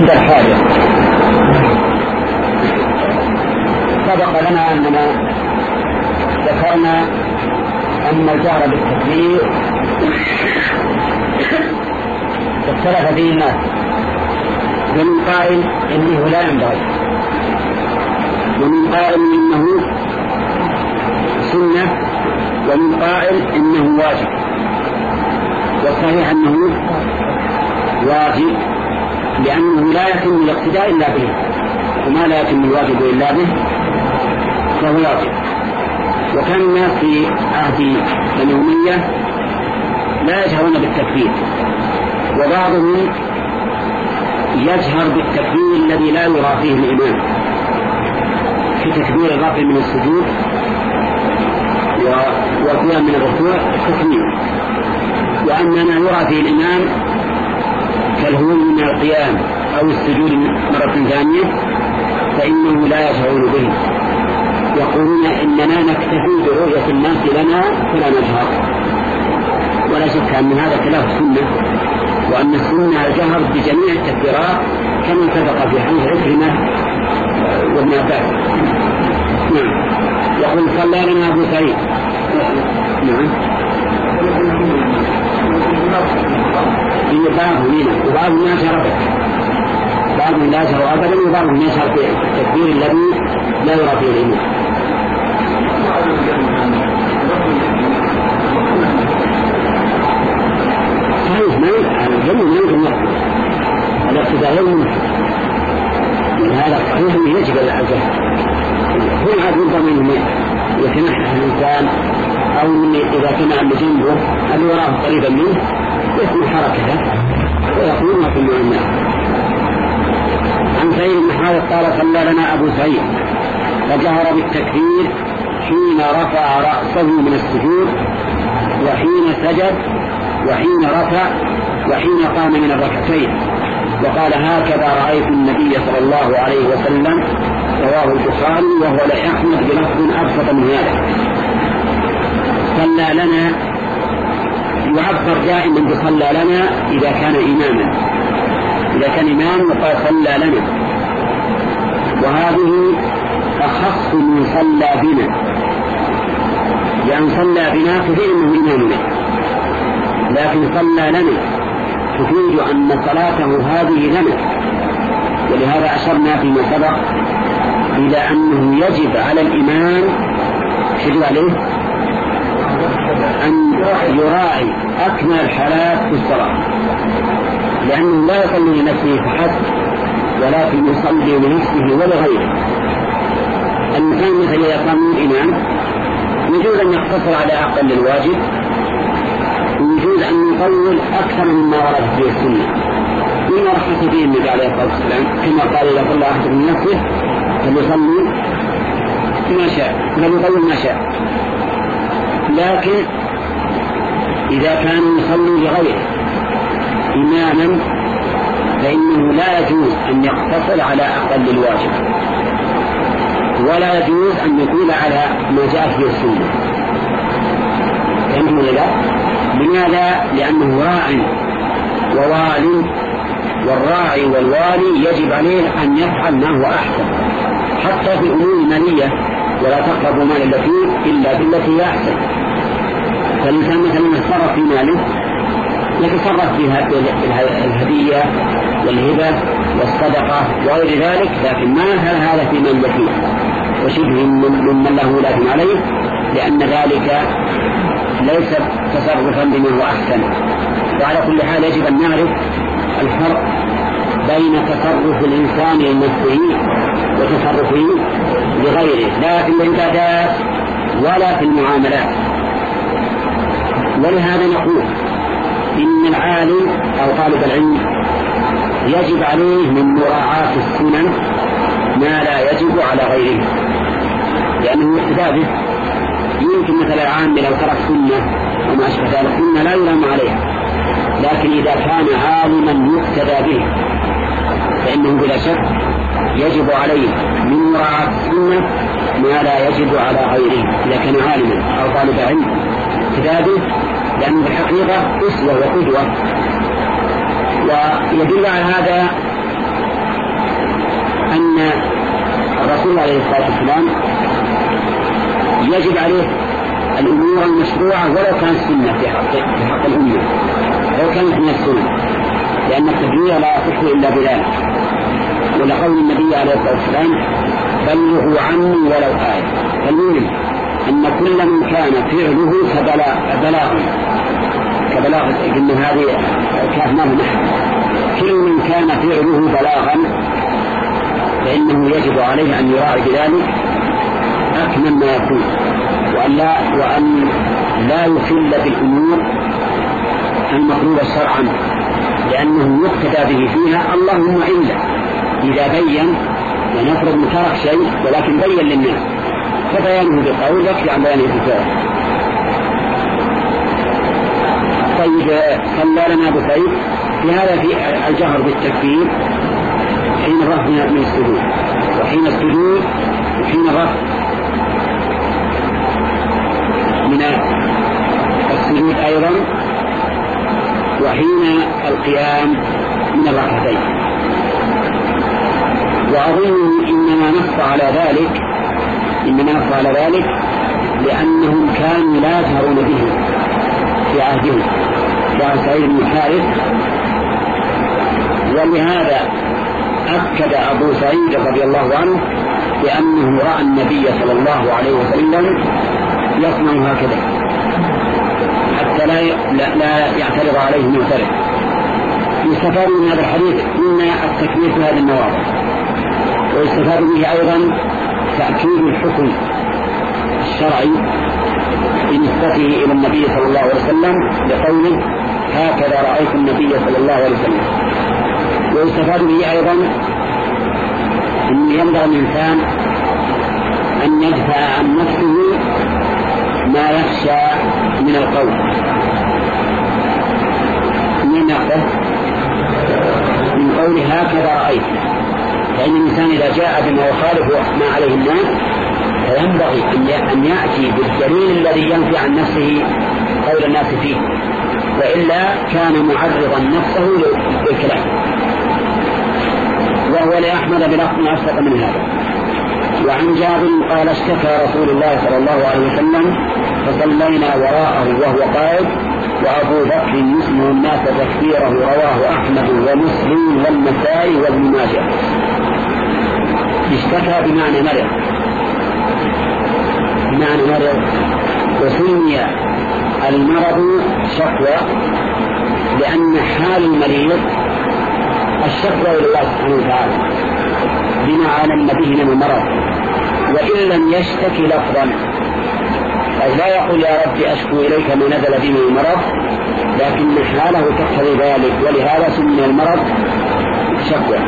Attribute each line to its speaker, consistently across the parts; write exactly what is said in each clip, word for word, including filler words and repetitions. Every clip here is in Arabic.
Speaker 1: عند الحاجة. سبق لنا أننا ذكرنا أن الجهر بالتكبير اختلف فيه الناس، ومن قائل إنه لا ينبغي، ومن قائل إنه سنة، ومن قائل إنه واجب. والصحيح أنه واجب، لأنه لا يتم الاقتداء إلا به، وما لا يتم الواجب إلا به فهو واجب. وكان الناس في عهد بني أمية لا يجهرون بالتكبير، وبعضهم يجهر بالتكبير الذي لا يرى فيه الإمام في تكبير الرفع من السجود والقيام من الركوع التكبير، وأما ما يرى فيه الإمام كالهول من القيام أو السجود مرة ثانية فإنه لا يشعرون به، يقولون إننا نكتفي برؤية الناس لنا فلا نجهر. ولا شك أن هذا خلاف السنة، وأن السنة الجهر بجميع التكبيرات كما سبق في حديث عكرمة وابن عباس. نعم. يقول صلى لنا أبو سعيد. نعم. في بعضهم هنا وبعضهم لا يشهر أبدا، بعضهم لا يشهر أبدا وبعضهم يشهر في التكبير الذي لا يرى فيه الإمام. صحيح، ما الجمع ما يمكن نقل الاقتداء يوم من هذا الصحيح أنه يجب الجهر. هو عاد ينظر منه يتنحى الإنسان أو إذا كان عند جنبه أن يراه قريبا منه يسمع حركته ويقول ما في الناس. عن سعيد بن حارث قال صلى لنا أبو سعيد فجهر بالتكبير حين رفع رأسه من السجود وحين سجد وحين رفع وحين قام من الركعتين، وقال هكذا رأيت النبي صلى الله عليه وسلم، رواه البخاري، وهو لأحمد بلفظ أبسط من هذا. صلى لنا يعبر دائما بصلى لنا إذا كان إماما، إذا كان إمام وقال صلى لنا، وهذه أخص من صلى بنا، لأن صلى بنا تفيد أنه إمامنا، لكن صلى لنا تفيد أن صلاته هذه لنا. ولهذا أشرنا فيما سبق إلى أنه يجب على الإمام يجب عليه أن يراعي أكمل الحالات في الصلاة، لأنه لا يصلي لنفسه فحسب ولكن يصلي لنفسه ولغيره. الإنسان مثل يقام الإمام يجوز أن يقتصر على أقل الواجب، ويجوز أن يطول أكثر مما ورد في السنة، مما رحمة فيه النبي عليه الصلاة والسلام كما قال إذا صلى أحد من نفسه فليصلي ما شاء فليطول ما شاء. لكن إذا كان يصلي لغيره إماما فإنه لا يجوز أن يقتصر على أقل الواجب، ولا يجوز أن يطيل على ما جاء في السنة. فهمتم ولا؟ لماذا؟ لأنه راع ووال، والراعي والوالي يجب عليه أن يفعل ما هو أحسن حتى في الأمور المالية، ولا تقربوا مال اليتيم إلا بالتي هي أحسن. فالإنسان مثلا يتصرف في ماله يتصرف فيها الهدية والهبة والصدقة وغير ذلك، لكن ما هذا في مال اليتيم وشبه ممن له ولاة عليه، لأن ذلك ليس تصرفا بما هو أحسن. وعلى كل حال يجب أن نعرف الفرق بين تصرف الإنسان لنفسه وتصرفه لغيره، لا في العبادات ولا في المعاملات. ولهذا نقول إن العالم أو طالب العلم يجب عليه من مراعاة السنن ما لا يجب على غيره، لأنه اقتداء به. يمكن مثل العام لو ترك سنة وما أشبه ذلك سنة لا يلام عليها، لكن إذا كان عالما يقتدى به فإنه بلا شك يجب عليه من مراعاة السنة ما لا يجب على غيره إذا كان عالما أو طالب علم اقتدى به، لأنه بالحقيقة أسوة وقدوة. ويدل على هذا أن الرسول عليه الصلاة والسلام يجب عليه الأمور المشروعة ولو كانت سنة في حق, في حق الأمة، ولو كانت من السنة، لأن التبليغ لا يصح إلا بذلك. ولقول النبي عليه الصلاة والسلام بلغوا عني ولو آية. فالمهم أن كل من كان فعله كبلاغ كبلاغ إن هذه كافنا نحن كل من كان فعله بلاغا فإنه يجب عليه أن يراعي بذلك أكمل ما يكون، وأن لا, وأن لا يخل بالأمور المطلوبة شرعا، لأنه يقتدى به فيها. اللهم إلا إذا بين، يعني يفرض من ترك شيء ولكن بين للناس، فبيانه بالقول يكفي عن بيانه بالفعل. طيب صلى لنا أبو سعيد في هذا في الجهر بالتكبير حين الرفع من السجود، وحين السجود، وحين الرفع من السجود أيضا، وحين القيام من الركعتين. وأظن إنما نص على ذلك إنما نص على ذلك لأنهم كانوا لا يجهرون به في عهدهم كعهد سعيد بن الحارث، ولهذا أكد أبو سعيد رضي الله عنه بأنه رأى النبي صلى الله عليه وسلم يصنع هكذا حتى لا لا, لا يعترض عليه معترض. يستفاد من هذا الحديث مما التكبير في هذه المواضع، ويستفاد به أيضا تأكيد الحكم الشرعي بنسبته إلى النبي صلى الله عليه وسلم بقوله هكذا رأيت النبي صلى الله عليه وسلم. ويستفاد به أيضا أن ينبغي الإنسان أن يدفع عن نفسه ما يخشى من القول. من يأخذ من قوله هكذا رأيت، فإن الإنسان إذا جاء بما يخالف ما عليه الناس فينبغي أن يأتي بالدليل الذي ينفي عن نفسه قول الناس فيه، وإلا كان معرضا نفسه للكلام. وهو لأحمد بلفظ أصدق من هذا. وعن جابر قال اشتكى رسول الله صلى الله عليه وسلم فصلينا وراءه وهو قائد، وأبو بكر يسمع الناس تكبيره، رواه أحمد ومسلم والنسائي وابن ماجه. اشتكى بمعنى مرض، بمعنى مرض، وسمي المرض شكوى لأن حال المريض الشكوى إلى الله سبحانه وتعالى بما علم به من المرض، وإن لم يشتكي لفظا، أي لا يقول يا رب أشكو إليك ما نزل بي من المرض، لكن حاله تقتضي ذلك، ولهذا سمي المرض شكوى.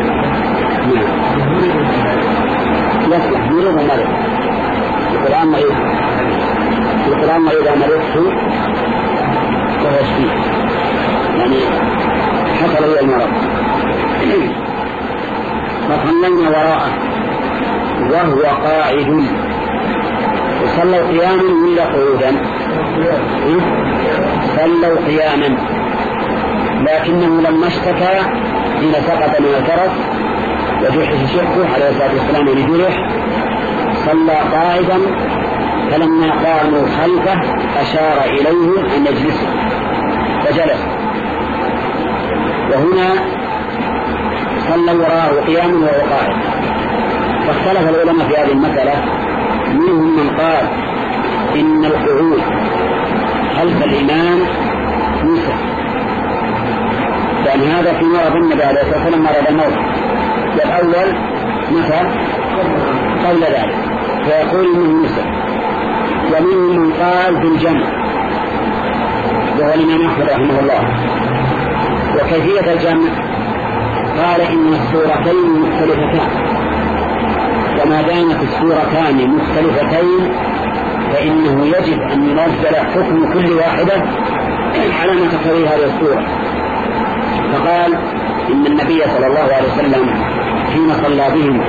Speaker 1: يصلح مرض ومرض. القرآن مريض، القرآن مريض مرضته وهو شفيه، يعني حصل إلى المرض. فصلينا وراءه وهو قاعد، وصلوا قياما ولا قعودا؟ صلوا قياما، لكنه لما اشتكى حين سقط من الفرس وجحش شقه عليه الصلاة والسلام لجرح صلى قاعدا، فلما قاموا خلفه أشار إليهم أن يجلسوا فجلس. وهنا صلى وراءه قياما وهو قاعد. فاختلف العلماء في هذه المسألة، منهم من قال إن القعود خلف الإمام يسر، لأن هذا في مرض النبي عليه الصلاة والسلام مرض الموت، والأول مثل قبل ذلك فيقول إنه يسر. ومنهم من قال بالجمع، وهو الإمام أحمد رحمه الله. وكيفية الجمع قال إن السورتين مختلفتان، وما دامت السورتان مختلفتين فإنه يجب أن ينزل حكم كل واحدة على ما تقتضي هذه السورة. فقال إن النبي صلى الله عليه وسلم حين صلى بهم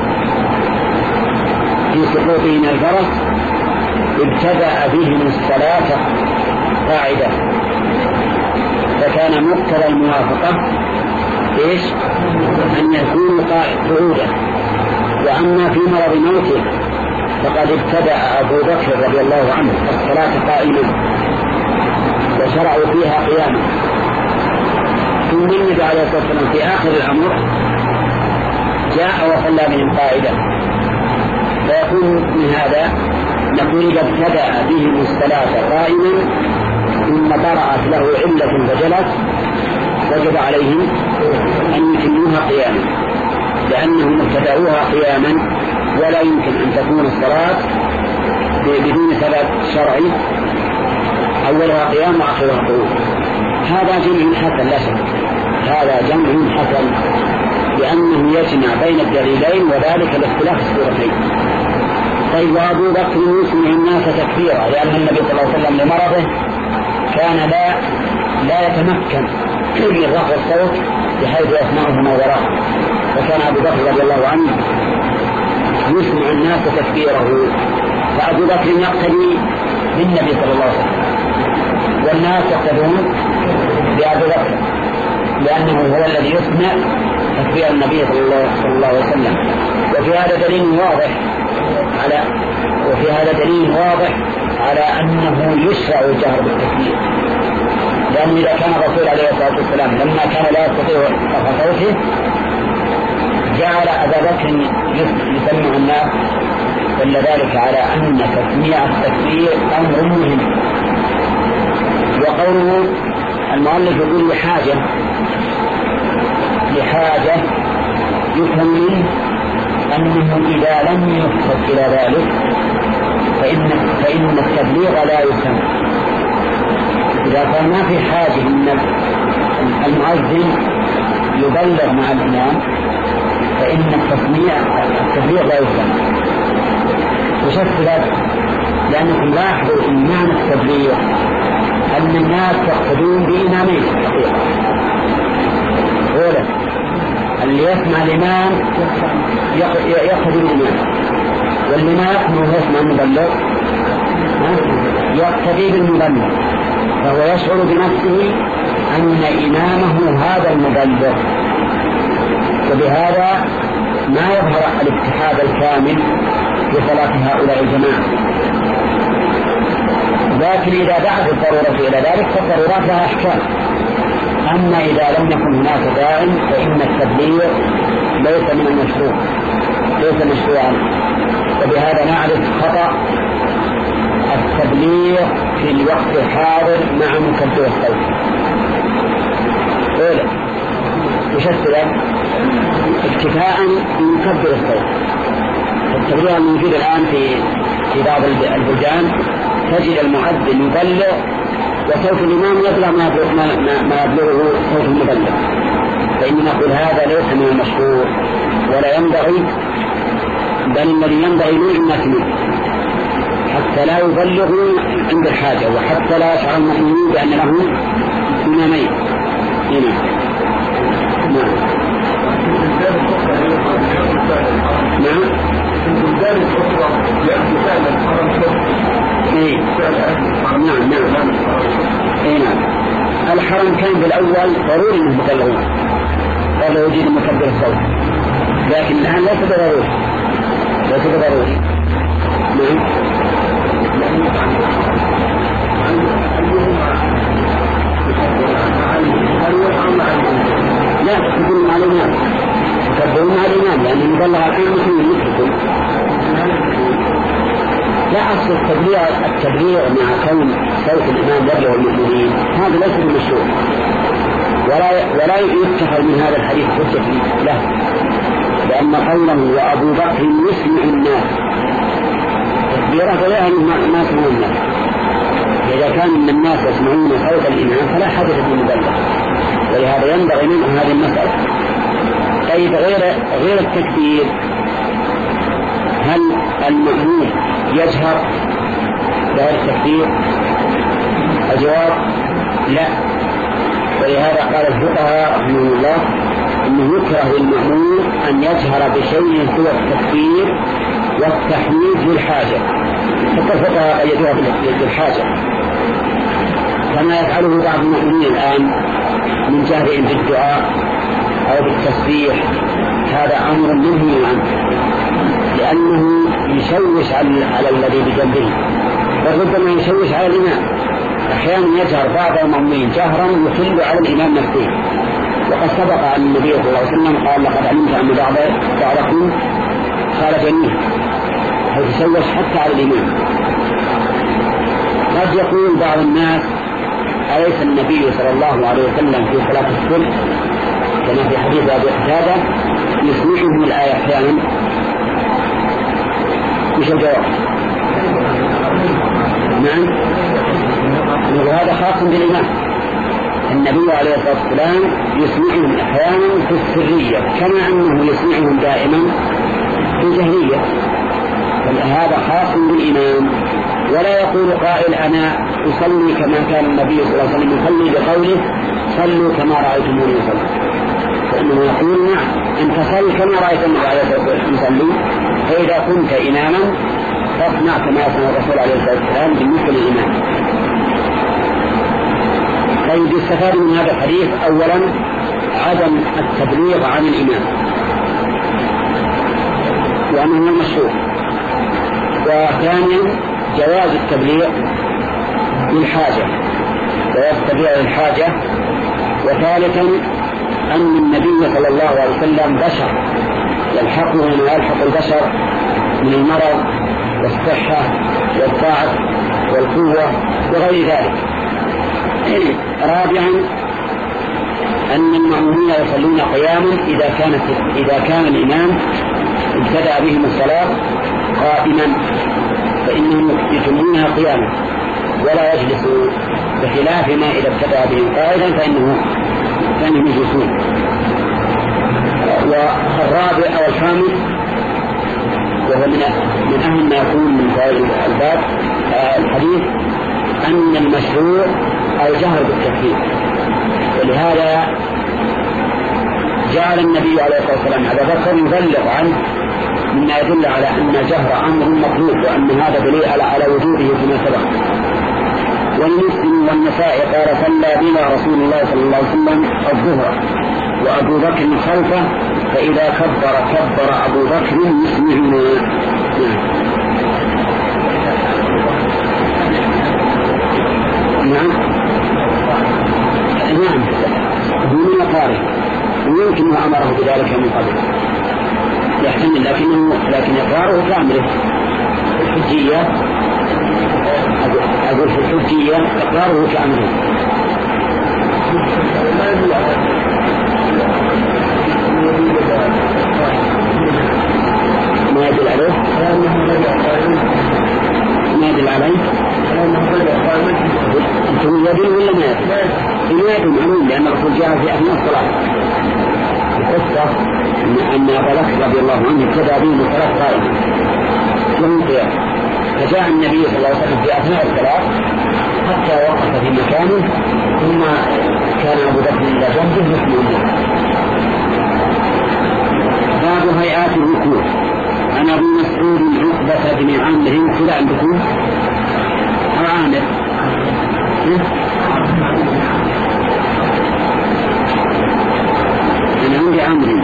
Speaker 1: في سقوطه من الفرس ابتدأ بهم الصلاة قاعدة، فكان مقتضى الموافقة إيش؟ أن يكونوا قعودا. وأما في مرض موته فقد ابتدأ أبو بكر رضي الله عنه الصلاة قائما وشرعوا فيها قياما، ثم النبي عليه الصلاة والسلام في آخر الأمر جاء وصلى بهم قائدا. فيكون من هذا نقول إذا ابتدأ بهم الصلاة قائما ثم طرأت له علة فجلس وجب عليهم أن يتموها قياما، لأنهم ابتدأوها قياما ولا يمكن أن تكون الصلاة بدون سبب شرعي أولها قيام وآخرها قعود. هذا جمع حسن لا شك، هذا جمع حسن لأنه يجمع بين الدليلين وذلك الاختلاف الصورتين. طيب وأبو بكر يسمع الناس تكبيرا لأن النبي صلى الله عليه وسلم لمرضه كان لا لا يتمكن من رفع الصوت بحيث يسمعه من وراءه، وكان أبو بكر رضي الله عنه يسمع الناس تكبيره، فأبو بكر يقتدي بالنبي صلى الله عليه وسلم والناس يقتدون بأبو بكر لأنه هو الذي يسمع تكبير النبي صلى الله عليه وسلم. وفي هذا دليل واضح على وفي هذا دليل واضح على أنه يشرع الجهر بالتكبير، لأنه إذا كان الرسول عليه الصلاة والسلام لما كان لا يستطيع رفع صوته جعل أبا بكر يسمع الناس، دل ذلك على أن تسميع التكبير أمر مهم. وقوله المؤلف يقول لحاجة لحاجة يفهم منه أنه إذا لم يقصد إلى ذلك فإن, فإن التبليغ لا يفهم. إذا كان ما في حاجة أن المؤذن يبلغ مع الإمام فإن التسميع التبليغ لا يفهم. وشفت ذلك لأنكم لاحظوا أن معنى التبليغ أن الناس يقصدون بإمامين الحقيقة، أولا اللي يسمع الإمام يقصد الإمام، واللي ما يسمع يسمع المبلغ يقتدي بالمبلغ، فهو يشعر بنفسه أن إمامه هذا المبلغ، وبهذا ما يظهر الاتحاد الكامل في صلاة هؤلاء الجماعة. لكن إذا دعت الضرورة إلى ذلك فالضرورات لها أحكام. أما إذا لم يكن هناك داع فإن التبليغ ليس من المشروع ليس مشروعا. وبهذا نعرف خطأ التبليغ في الوقت الحاضر مع مكبر الصوت. أولا يشتغل اكتفاء بمكبر الصوت. التبليغ الموجود الآن في في بعض البلدان تجد المؤذن يبلغ وصوت الإمام يبلغ ما ما يبلغه صوت المبلغ، فإن نقول هذا ليس من المشروع ولا ينبغي، بل الذي ينبغي من الناس منه حتى لا يبلغوا عند الحاجة وحتى لا يشعر المؤمنين بأن لهم إمامين. هنا نعم نعم إيه نعم نعم إيه نعم. الحرم كان بالأول ضروري أنهم يبلغون قبل وجود مكبر الصوت، لكن الآن ليس ضروري ليس ضروري. نعم لا تكون مع الإمام تكون مع الإمام لأنه يبلغ الآن مثل مثلكم. لا أصل التبليغ التبليغ مع كون صوت الإمام يبلغ المؤمنين هذا ليس بالمشروع، ولا ولا يتخذ من هذا الحديث حجة له، لأن قوله وأبو بكر يسمع الناس تكبيره فلا ما يسمعون الناس. إذا كان من الناس يسمعون صوت الإمام فلا حاجة بالمبلغ، ولهذا ينبغي منه هذه المسألة. طيب غير غير التكبير هل المأمون يجهر بهذا التكبير؟ الجواب لا. ولهذا قال الفقهاء رحمه الله انه يكره للمأمون ان يجهر بشيء هو التكبير والتحميد للحاجة، حتى الفقهاء قيدوها بالحاجة كما يفعله بعض المؤمنين الآن من جهرهم بالدعاء أو بالتسبيح هذا أمر منهي عنه، لأنه يشوش على الذي بجنبه، وربما يشوش على الإمام. أحيانا يجهر بعض المؤمنين جهرا يخل على الإمام نفسه، وقد سبق أن النبي صلى الله عليه وسلم قال لقد علمت أن بعض بعضكم خالفني، فيتشوش حتى على الإمام. قد يقول بعض الناس أليس النبي صلى الله عليه وسلم في صلاة الصبح كما في حديث أبي قتادة يسمعهم الآية أحيانا؟ مش الجواب؟ نعم، وهذا خاص بالإمام. النبي عليه الصلاة والسلام يسمعهم أحيانا في السرية كما أنه يسمعهم دائما في الجهرية، فهذا خاص بالإمام. ولا يقول قائل أنا أصلي كما كان النبي صلى الله عليه وسلم يصلي بقوله صلوا كما رأيتموني يصلي، فإنه يقول نعم أنت صل كما رأيت النبي عليه الصلاة والسلام يصلي، فإذا كنت إماما فاصنع كما يصنع الرسول عليه الصلاة والسلام بالنسبة للإمام. طيب، يستفاد من هذا الحديث أولا عدم التبليغ عن الإمام وأنه المشروع، وثانيا جواز التبليغ للحاجة، جواز التبليغ للحاجة، وثالثا أن النبي صلى الله عليه وسلم بشر يلحقه ما يلحق البشر من المرض والصحة والضعف والقوة وغير ذلك. رابعا أن المأمومين يصلون قياما إذا كانت إذا كان الإمام ابتدأ بهم الصلاة قائما فإنهم يتمونها قياما ولا يجلسوا، بخلاف ما إذا ابتدأ بهم قائدا فإنه فإنهم يجلسون. والرابع أو الخامس وهو من من أهم ما يكون من فوائد الباب الحديث أن المشروع الجهر بالتكبير، ولهذا جعل النبي عليه الصلاة والسلام أبا بكر يبلغ عنه مما يدل على أن الجهر أمر مطلوب، وأن هذا دليل على وجوده كما سبق. ولمسلم والنسائي قال صلى بنا رسول الله صلى الله عليه وسلم الظهر وأبو بكر خلفه، فإذا كبر كبر أبو بكر يسمعنا. نعم نعم هو من أقارب، ويمكن أن أمره بذلك من قبل يحتمل، لكنه لكن إقراره كامله. الحجية أقول في الحجية إقراره كامله. ما يدل عليه ما يدل عليه أنتم يدل ولا ما يدل؟ ما يدل معلوم، لأن الرسول جاء في أثناء الصلاة. القصة أن أبا بكر رضي الله عنه ابتدأ به الصلاة قائما ومن قيام، فجاء النبي صلى الله عليه وسلم في أثناء الصلاة حتى وقف في مكانه، ثم كان أبو بكر إلى جنبه يسمع. باب هيئات الركوع. عن أبي مسعود عقبة بن عامر كلا عندكم أو عامر أنا عندي عامر.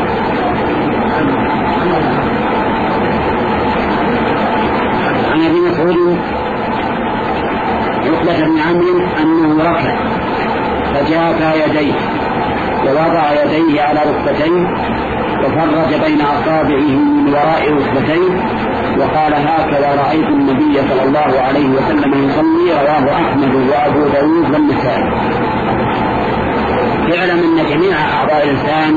Speaker 1: عن أبي مسعود عقبة بن عامر أنه ركع فجاف يديه ووضع يديه على ركبتيه وفرج بين أصابعه من وراء ركبتيه وقال هكذا رأيت النبي صلى الله عليه وسلم يصلي. رواه أحمد وأبو داود والنسائي. اعلم أن جميع أعضاء الإنسان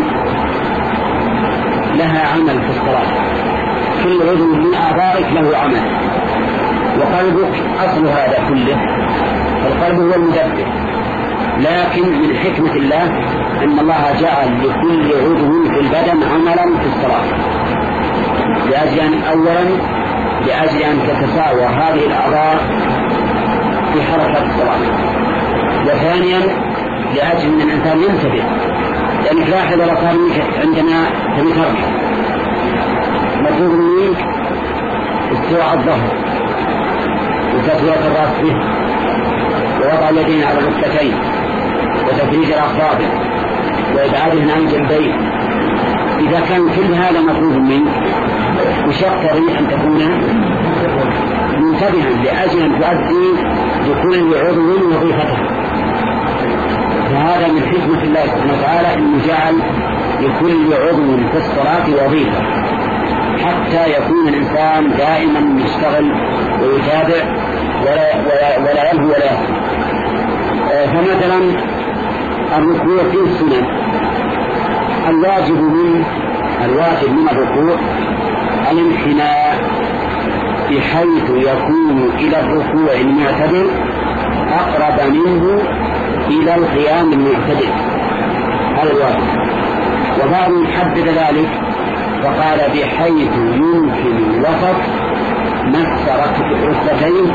Speaker 1: لها عمل في الصلاة، كل عضو من أعضائك له عمل، وقلبك أصل هذا كله، القلب هو المدبر. لكن من حكمة الله أن الله جعل لكل عضو في البدن عملا في الصلاة، لأجل أن أولا لأجل أن تتساوى هذه الأعضاء في حركة الصلاة، وثانيا لأجل أن الإنسان ينتبه. لأنك لاحظ لو صار عندنا تبي تركع مطلوب منك استواء الظهر وتسوية الرأس به ووضع اليدين على الركبتين وتفريج الأصابع وإبعادهن عن الجنبين. إذا كان كل هذا مطلوب منك وش يقتضي أن تكون منتبها لأجل أن تؤدي لكل عضو وظيفته. فهذا من حكمة الله سبحانه وتعالى أنه جعل لكل عضو في الصلاة وظيفة حتى يكون الإنسان دائما يشتغل ويتابع ولا, ولا, ولا يلهو ولا يهو. فمثلا الركوع فيه السنن. الواجب من الواجب من الركوع الانحناء بحيث يكون إلى الركوع المعتدل أقرب منه إلى القيام المعتدل. هذا الواجب. وبعضهم حدد ذلك فقال بحيث يمكن الوسط مس ركبتين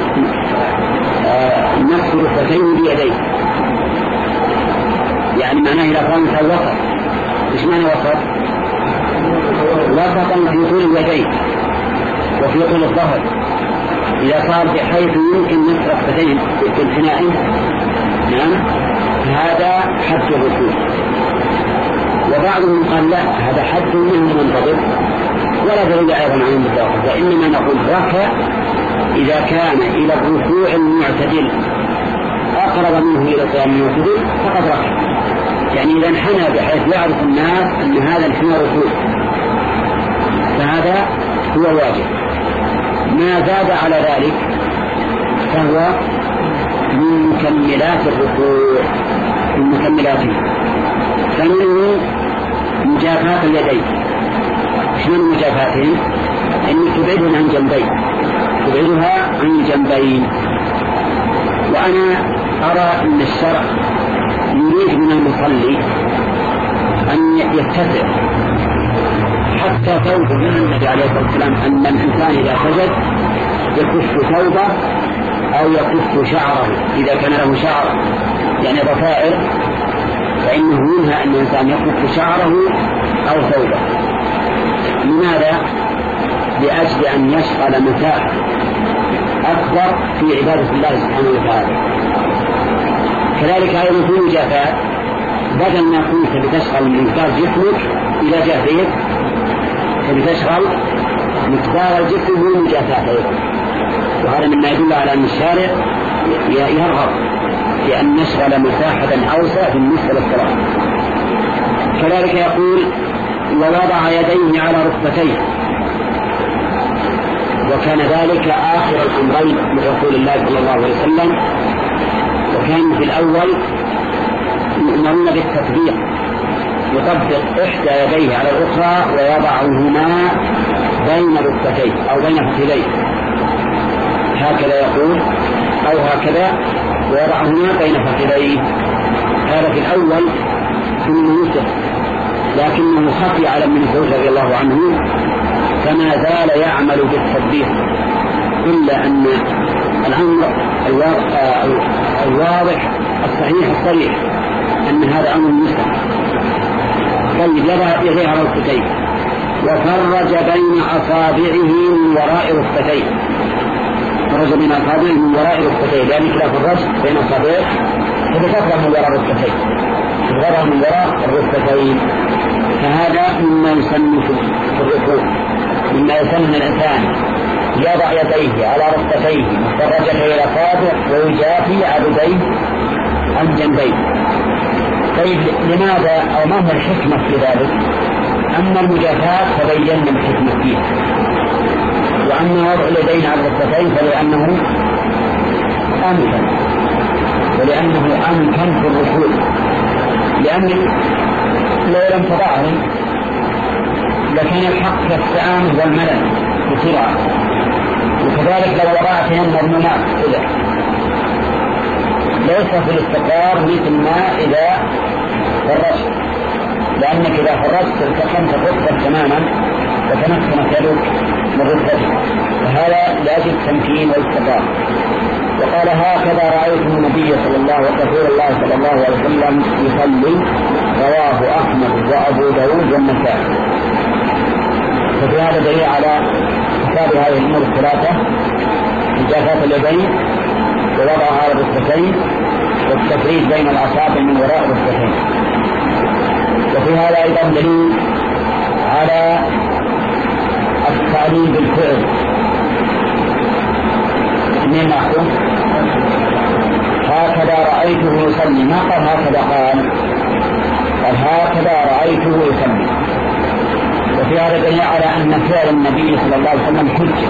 Speaker 1: مس ركبتين بيديه، يعني معناه إذا كانت الوسط. إيش معنى وسط؟ وسطا في طول اليدين وفي طول الظهر. إذا صار بحيث يمكن مس ركبتين بانحناء، نعم، هذا حد الركوع. وبعضهم قال لا، هذا حد منه منضبط ولا دليل أيضا عن المطلق، وإنما نقول ركع إذا كان إلى الركوع المعتدل أقرب منه إلى القيام المعتدل فقد ركع، يعني إذا انحنى بحيث يعرف الناس أن هذا انحنى ركوع فهذا هو الواجب. ما زاد على ذلك فهو من مكملات الركوع، من مكملاته. فمنه مجافاة اليدين. شنو مجافاتهم؟ أن تبعدها عن جنبين، تبعدها عن الجنبين. وأنا أرى أن الشرع يريد من المصلي أن يتسع حتى ثوبه. من النبي عليه الصلاة والسلام أن الإنسان إذا سجد يكف ثوبه أو يكف شعره إذا كان له شعر يعني ضفائر، فإنه ينهى أن الإنسان يكف شعره أو ثوبه. لماذا؟ لأجل أن يشغل مساحة أكبر في عبادة الله سبحانه وتعالى. كذلك أيضا في المجافات، بدل ما كنت بتشغل مقدار جسمك إلى جافيك فبتشغل مقدار الجسم والمجافات أيضا. وهذا مما يدل على أن الشارع يرغب في أن نشغل مساحة أوسع بالنسبة للصلاة. كذلك يقول ووضع يديه على ركبتيه، وكان ذلك آخر الأمرين لرسول الله صلى الله عليه وسلم. وكان في الأول يؤمرون بالتطبيق، يطبق إحدى يديه على الأخرى ويضعهما بين ركبتيه أو بين فخذيه، هكذا يقول أو هكذا ويضعهما بين فخذيه. هذا في الأول ثم يوسف، لكنه خفي على ابن مسعود رضي الله عنه فما زال يعمل بالتطبيق، إلا أن الأمر الواضح الصحيح الصريح أن هذا أمر مسلم. طيب يضع على ركبتيه وفرج بين أصابعه من وراء ركبتيه، فرج بين أصابعه من وراء ركبتيه، لأن كلا فرج بين أصابعه فتفرج من وراء ركبتيه، تفرج من وراء الركبتين. فهذا مما يسن في الركوع، مما يسن الإنسان يضع يديه على ركبتيه مفرجة إلى الأصابع ويجافي عضديه عن جنبيه. طيب لماذا أو ما هي الحكمة في ذلك؟ أما المجافاة فبينا الحكمة فيها، وأما وضع اليدين على الركبتين فلأنه أمكن، ولأنه أمكن في الركوع، لأن لو لم تضعهم لكان الحق في السآم والملل بسرعة. وكذلك لو وضعتهم مضمونات كذا ليس في الاستقرار مثل ما إذا فرجت، لأنك إذا فرجت التقمت الركبة تماما وتمكنت يدك من ركبتك، فهذا لأجل التمكين والاستقرار. وقال هكذا رأيت النبي صلى الله رسول الله صلى الله عليه وسلم يصلي، رواه أحمد وأبو داود والنسائي. ففي هذا دليل على حساب هذه الأمور الثلاثة: مجافاة اليدين ووضعها على الركبتين والتفريج بين الأصابع من وراء الركبتين. وفي هذا أيضا دليل على التعليم بالفعل. من نحو هكذا رأيته يصلي، ما قال هكذا قال، قال هكذا رأيته يصلي. وفي هذا دليل على أن فعل النبي صلى الله عليه وسلم حجة،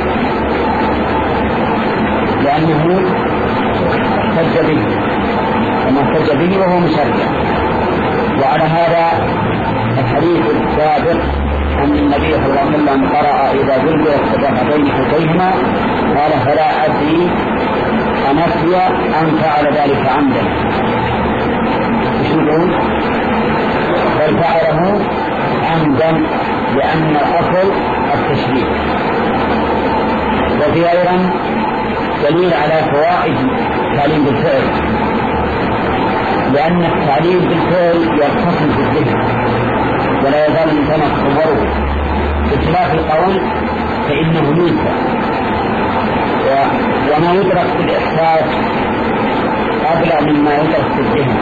Speaker 1: لأنه احتج به وما احتج به وهو مشرع. وعلى هذا الحديث السابق أن النبي صلى الله عليه وسلم قرأ إذا زلزلت السماوات حوتيهما قال فلا أدري أنسي أن فعل ذلك عمدا. ايش نقول؟ بل فعله عمدا لأن الأصل التشريع. وفي أيضا دليل على فوائد التعليم بالفعل، لأن التعليم بالفعل يرتقي في الذهن ولا يزال الإنسان يتصوره، بخلاف القول فإنه ينسى. وما يدرك في الإحساس أبلغ مما يدرك في الذهن،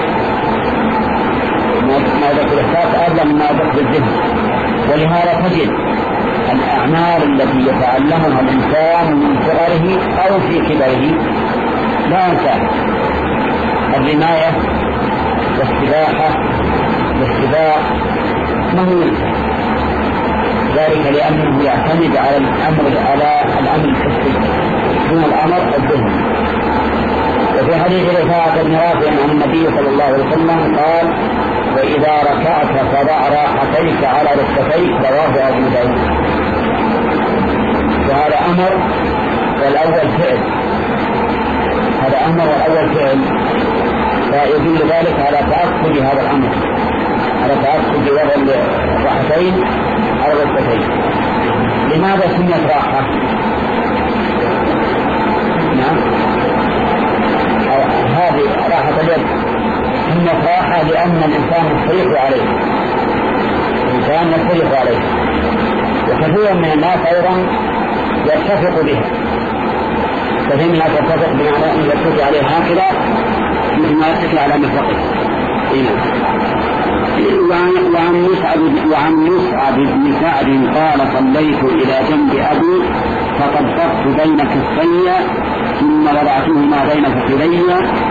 Speaker 1: ما يدرك في الإحساس أبلغ مما يدرك في الذهن. ولهذا تجد الأعمال التي يتعلمها الإنسان من صغره أو في كبره لا ينساها، الرماية والسباحة والسباق ما هو ينسى، ذلك لأنه يعتمد على الأمر على الأمر الحسي دون الأمر الذهني. وفي حديث رفاعة بن رافع عن النبي صلى الله عليه وسلم قال وإذا ركعت فضع راحتيك على ركبتيك، رواه أبو داود. وهذا أمر والأول فعل، هذا أمر والأول فعل، فيدل ذلك على تأكد هذا الأمر، على تأكد وضع الراحتين على ركبتين. لماذا سميت راحة؟ نعم، هذه راحة اليد سميت راحة لأن الإنسان يستريح عليه، الإنسان يستريح عليه. وكثير من الناس أيضا يتفق بها، كثير منها تتفق بمعنى أن يتفق عليه هكذا مثل ما يتفق على مفرقه. وعن مصعب وعن مصعب بن سعد قال صليت إلى جنب أبي فطبقت بين كفي ثم وضعتهما بين فخذي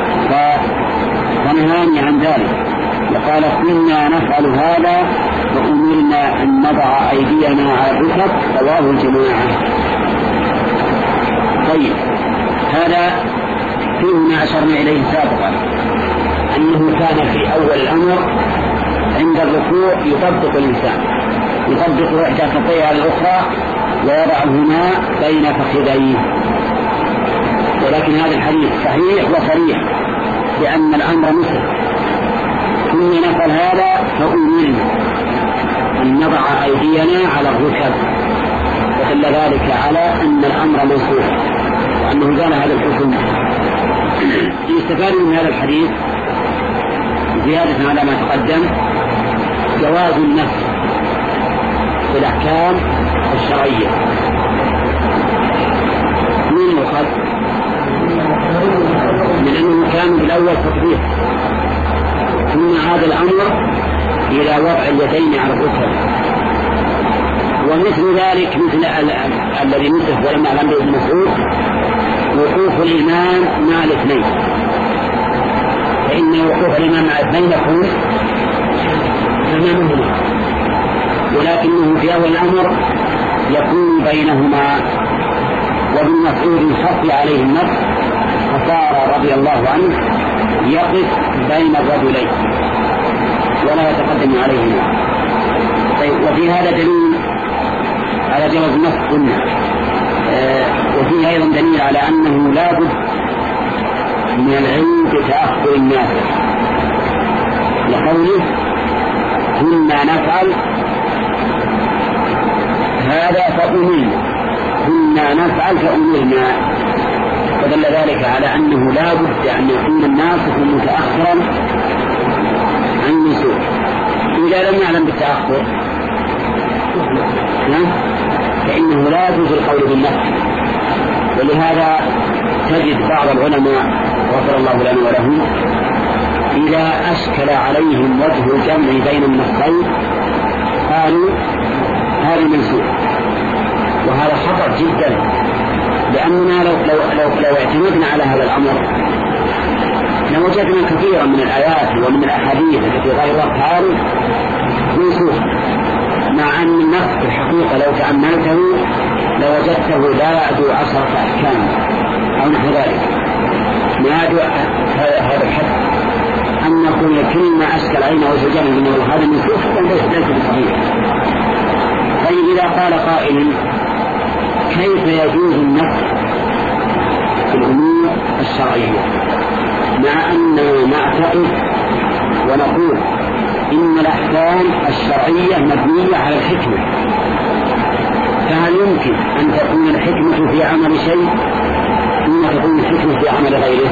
Speaker 1: فنهاني عن ذلك، وقال كنا نفعل هذا وأمرنا أن نضع أيدينا على الركب، رواه الجماعة. طيب، هذا فيه ما أشرنا إليه سابقا، أنه كان في أول الأمر عند الركوع يطبق الإنسان، يطبق إحدى كفيه على الأخرى ويضعهما بين فخذيه. ولكن هذا الحديث صحيح وصريح لأن الأمر مثل كنا نفعل هذا فأمرنا أن نضع أيدينا على الركب، ودل ذلك على أن الأمر منسوخ وأنه كان هذا الحكم. يستفاد من هذا الحديث زيادة على ما تقدم جواز النفس في الأحكام الشرعية. من يؤخذ؟ من أنه كان بالأول تطبيق ثم عاد الأمر إلى وضع اليدين على الركب. ومثل ذلك مثل الذي نصف ولما علم ابن مسعود وقوف الإمام مع الاثنين، فإن وقوف الإمام مع الاثنين يكون أمامهما، ولكنه في أول الأمر يكون بينهما. وابن مسعود خفي عليه النص فصار رضي الله عنه يقف بين الرجلين ولا يتقدم عليهما. طيب، وفي هذا دليل على جواز النص قلنا، آه وفيه أيضا دليل على أنه لا بد من العلم بتأخر الناس، لقوله كنا نفعل هذا فأمرنا، كنا نفعل فأمرنا، فدل ذلك على أنه لا بد أن يكون الناس متأخرا عن النسوء. إذا لم يعلم بالتأخر فإنه لا يجوز القول بالنفي. ولهذا تجد بعض العلماء غفر الله لنا ولهم إذا أشكل عليهم وجه الجمع بين النصين قالوا هذا منسوخ، وهذا خطأ جدا، لأننا لو, لو, لو, لو اعتمدنا على هذا الأمر لوجدنا كثيرا من الآيات ومن الأحاديث التي غيرها قالوا منسوخ، مع أن النص في الحقيقة لو تأملته لوجدته لا يعدو عشرة أحكام أو نحو ذلك، ما يعدو هذا الحد أن نقول كلمة أشكل علينا وجه الجمع هذا منسوخ ليس بصحيح. طيب إذا قال قائل كيف يجوز النسخ في الأمور الشرعية مع أننا نعتقد ونقول إن الأحكام الشرعية مبنية على الحكمة، فهل يمكن أن تكون الحكمة في عمل شيء ثم تكون الحكمة في عمل غيره؟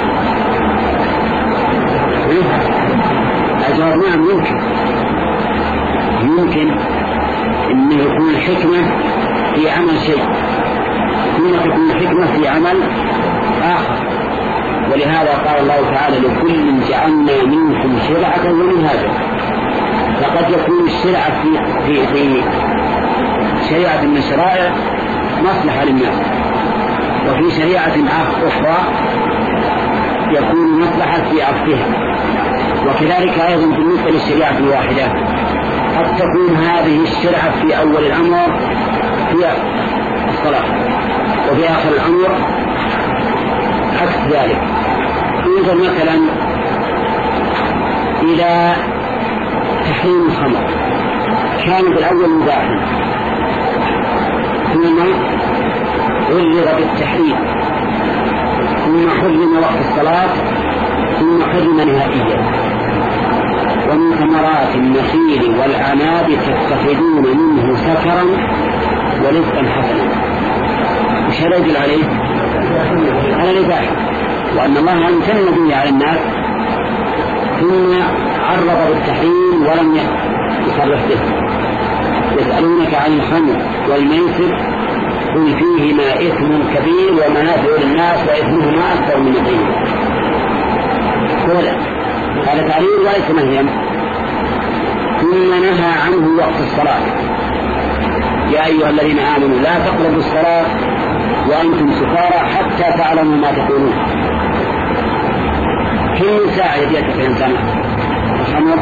Speaker 1: الجواب نعم يمكن. يمكن أن يكون الحكمة في عمل شيء ثم تكون الحكمة في عمل آخر، ولهذا قال الله تعالى لكل جعلنا منكم شرعة ومنهاجا، فقد يكون الشرعة في, في, في شريعة من الشرائع مصلحة للناس، وفي شريعة أخرى يكون مصلحة في عكسها، وكذلك أيضا بالنسبة للشريعة الواحدة قد تكون هذه الشرعة في أول الأمر هي الصلاة وفي آخر الأمر عكس ذلك. يوجد مثلا إلى تحريم الخمر كان بالأول مباحا ثم غلظ بالتحريم ثم حرم وقت الصلاة ثم حرم نهائيا. ومن ثمرات النخيل والأعناب تتخذون منه سكرا ورزقا حسنا. وش هذا يدل عليه؟ على الإباحة، وأن الله امتن به على الناس ثم عرض بالتحريم ولم يصرح به. يسألونك عن الخمر والميسر قل فيهما إثم كبير ومنافع للناس وإثمهما أكثر من نفعهما. هذا تعليل وليس نهيا. ثم نهى عنه وقت الصلاة، يا أيها الذين آمنوا لا تقربوا الصلاة وأنتم سكارى حتى تعلموا ما تقولون. كم ساعة يجيك في إنسان الخمر؟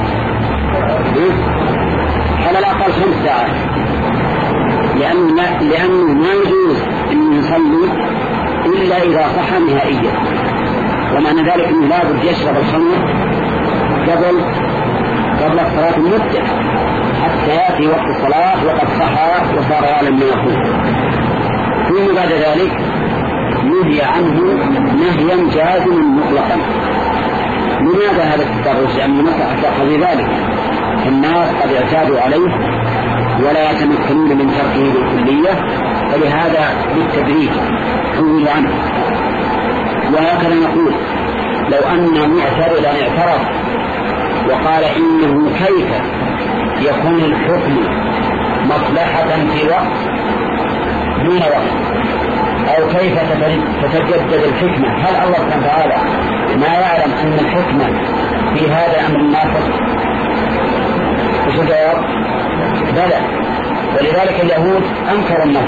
Speaker 1: على الأقل خمس ساعات، لأنه, لأنه ما يجوز أن يصلي إلا إذا صح نهائيا، ومعنى ذلك أنه لا بد يشرب الخمر قبل قبل الصلاة المدة حتى يأتي وقت الصلاة وقد صح وصار يعلم ما يقول. ثم بعد ذلك نهي عنه نهيا جازما مطلقا. لماذا هذا التدرج؟ لأن المصلحة تقتضي ذلك، الناس قد اعتادوا عليه ولا يتمكنون من تركه بالكلية، فلهذا بالتدريج حول عنه. وهكذا نقول لو أن معترضا اعترض وقال إنه كيف يكون الحكم مصلحة في وقت دون وقت، أو كيف تتجدد الحكمة، هل الله سبحانه وتعالى ما يعلم أن الحكمة في هذا الأمر الناقص؟ وش الجواب؟ بلى. ولذلك اليهود أنكروا النص،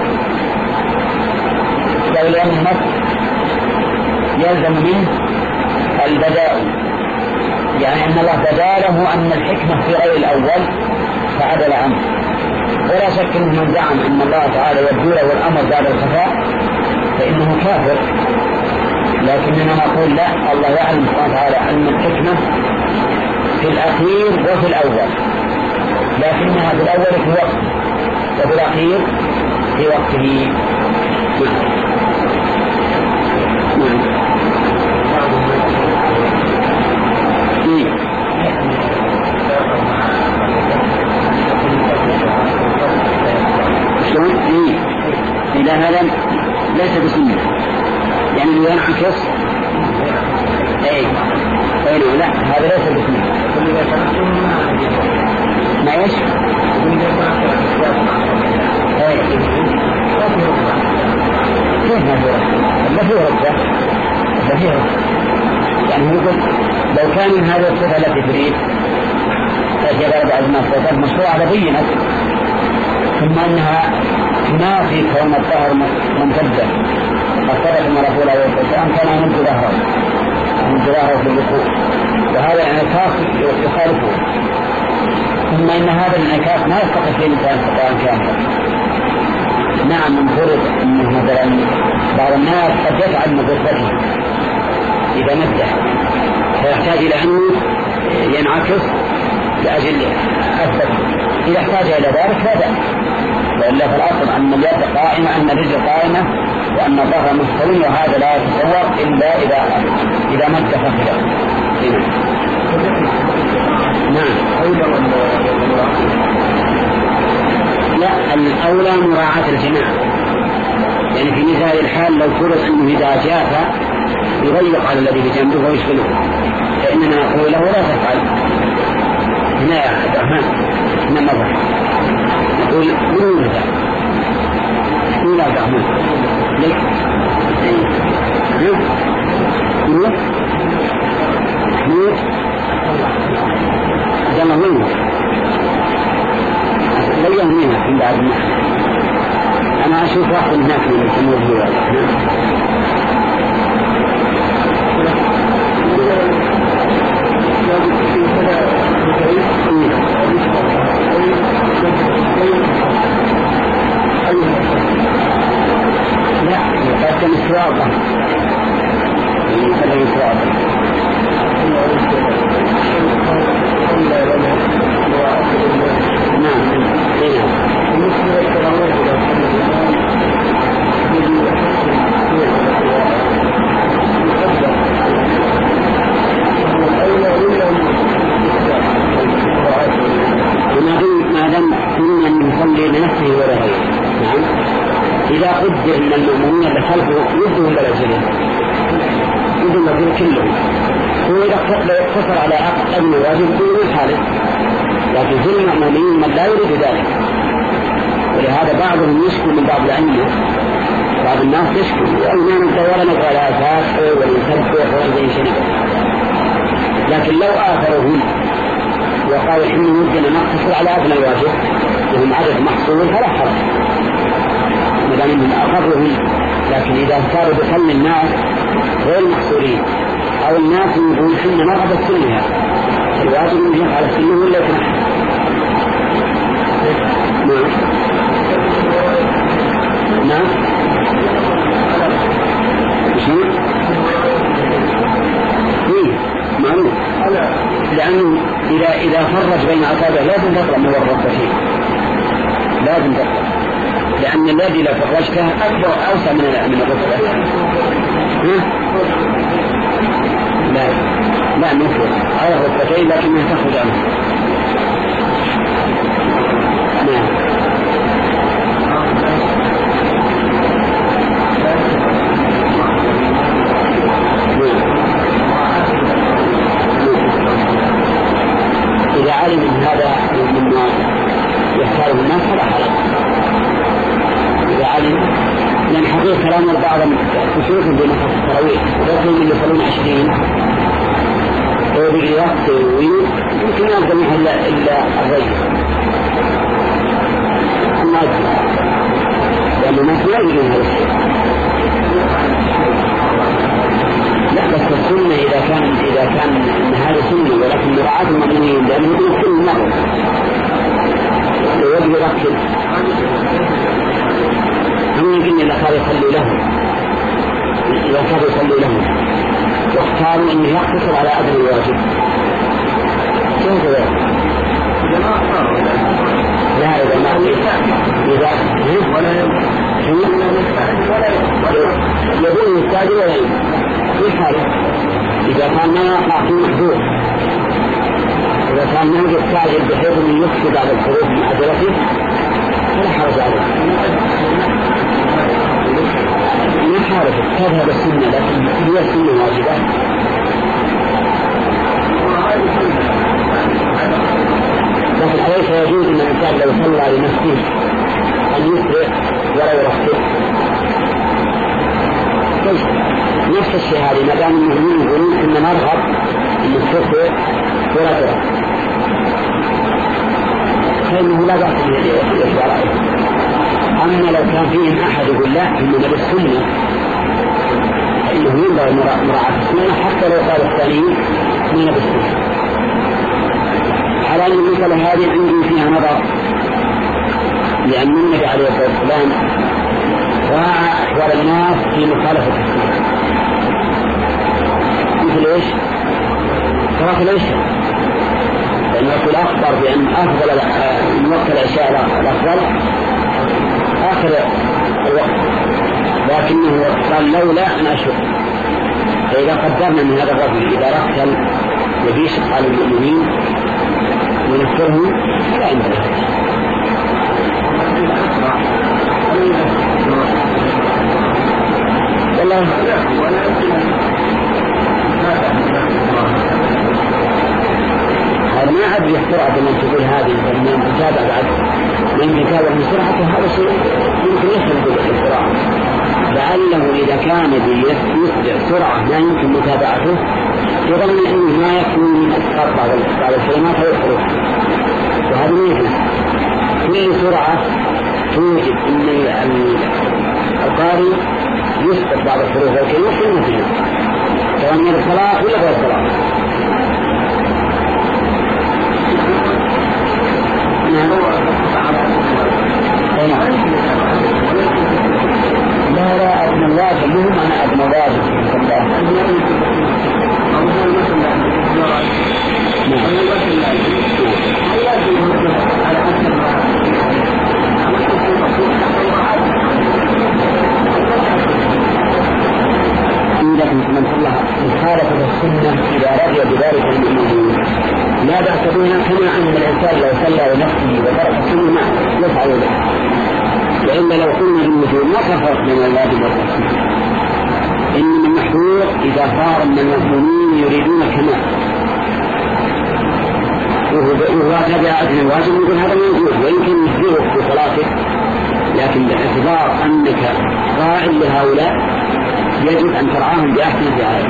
Speaker 1: قالوا لأن النص يلزم منه البداء، يعني أن الله بداله أن الحكمة في غير الأول فعدل عنه. ولا شك أنه من زعم أن الله تعالى يبدو له الأمر بعد الخفاء فإنه كافر، لكننا نقول لا، الله يعلم سبحانه وتعالى أن الحكمة في الأخير وفي الأول، لكنها في الأول في وقت وفي الأخير في وقته. نعم. شلون؟ إيه إذا هذا ليس بسنة، يعني اللي ينعكس أي أي لا، هذا ليس بسنة. ما إيش؟ أي كيف ما في رد؟ ما في رد، ما في رد. يعني هو يقول لو كان هذا الصفة التي تريد فجاء بعض الناس وقد مشروعة لبينت، ثم أنها تنافي كون الظهر ممتدة. فصدق ما رسول الله عليه السلام كان يمد ظهره يمد ظهره في الركوع، وهذا انعكاس يخالفه. ثم إن هذا الانعكاس ما يستطيع فيه الإنسان استطاعا كاملا. نعم نفرض أنه مثلا بعض الناس قد يفعل من غرفته إذا مدح فيحتاج إلى أنه ينعكس لأجل أثبت. إذا احتاج إلى ذلك لا بأس، وإلا في الأصل أن اليد قائمة، أن الرجل قائمة، وأن الظهر مستوي، وهذا لا يتصور إلا إذا إذا مد فخذه. نعم. لا، الأولى مراعاة الجماع، يعني في مثال الحال لو فرض أنه إذا جاف يضيق على الذي بجنبه ويشغله، فإننا نقول له لا تفعل. هنا يا عبد الرحمن هنا مضح نقول من هذا قول عبد الرحمن ليك نوت نوت نوت جمع منه لا يهمنا عند عبد الرحمن. أنا أشوف واحد هناك من التموذي هذا. لا لكن إسراء يخلي إسراء. نعم ما دام كنا نصلي لنفسه ولا غيره. نعم إذا قدر أن المأمومين اللي خلفه يدوا ولا رجله يدوا المأمومين كلهم، هو إذا اقتصر على عقد أبن الواجب كل حاله، لكن في المأمومين من لا يريد ذلك. ولهذا بعضهم يشكو من بعض الأئمة، بعض الناس يشكو وأننا ندور نقرأ الآثار ونسبح وإذا شريك، لكن لو آثرهم وقالوا إحنا نريد أن نقتصر على أبن الواجب وهم عدد محصول فلا حرج مدام من أقرهم. لكن إذا صاروا بخل الناس غير محصولين أو الناس يقول حنا نرغب السنة، الواجب أن يفعل السنة ولا يتنحى. نعم نعم شيء ايه معروف، لأنه إذا إذا فرج بين أصابعه لازم تطلع من الركبتين، لازم تطلع، لأن الذي لو فرجته أكبر أوسع من من الركبة. لا لا نفرج على الركبتين لكنها تخرج عنه. نعم إذا علم أن هذا مما يختاره الناس فلا حرج. إذا علم، لأن حقيقة كلام البعض خصوصا بنفس التراويح ولكن من يصلون عشرين ويبقي وقت ويمكن أن يقدمها إلا إلا الرجل أما لأن الناس لا يجون هذا الشيء. لا بس السنة إذا كان إذا كان إن هذا سنة ولكن مراعاة المؤمنين لأنه يقول كل مرة ويبقى ركز هم يمكن إذا كانوا يصلوا لهم إذا كانوا يصلوا لهم واختاروا أنه يقتصر على أدنى الواجب كيف ذلك؟ لا إذا ما إذا يقول يستاجر ولا في حاله إذا كان ما يقع في محدود، إذا كان ما يستاجر بحيث أن يفسد على الخروج من أجلته فلا حرج عليه. ما حارف تذهب السنة لكن هي السنة واجبة. لكن أليس يجوز أن الإنسان لو صلى لنفسه أن يسرع ولا يرتب؟ نفس الشيء هذه ما دام المؤمنين يقولون إن نرغب أن السفر ولا ترى فإنه لا بأس بالإشارة. أما لو كان فيهم أحد يقول لا إننا بالسنة فإنه ينبغي مراعاة السنة حتى لو قال الثاني إننا بالسنة. على أن المثل هذه عندي فيها نظر، لأن النبي عليه الصلاة والسلام راعى أحوال الناس في مخالفة السنة. مثل إيش؟ صلاة العشاء، لأنه يقول أخبر بأن أفضل من وقت العشاء الأفضل آخر الوقت، لكنه قال لولا أن أشك. فإذا قدرنا من هذا الرجل إذا رحل يبيشق على المؤمنين ونذكرهم فلا عندنا والله. هذا ما أدري السرعة من تقول هذه من تتابع بعد من يتابع من سرعته، هذا شيء يمكن يحصل بالسرعة، لعله إذا كان يتبع سرعة لا يمكن متابعته يظن أنه ما يكون من أسقاط بعض الكلمات ويحروف، وهذا ما يجوز. كل سرعة توجد أن القارئ يسقط بعض الحروف والكلمات في المثل سواء من الصلاة ولا غير الصلاة. لا لا أبنى الواجب لهم، أنا أبنى الواجب من الله مخالفة السنة إذا رضي بذلك المؤمنين لا بأس بها، كما أن الإنسان لو صلى لنفسه وترك السنة ما يفعل ذلك، وإلا لو قلنا بالوجود ما كفر من الواجب والسنة. إنما المحظور إذا صار من المؤمنين يريدون الكمال وهو تبع أجل الواجب يقول هذا موجود ويمكن يجبره في صلاته، لكن باعتبار أنك فاعل لهؤلاء يجب أن ترعاهم بأحسن الرعاية.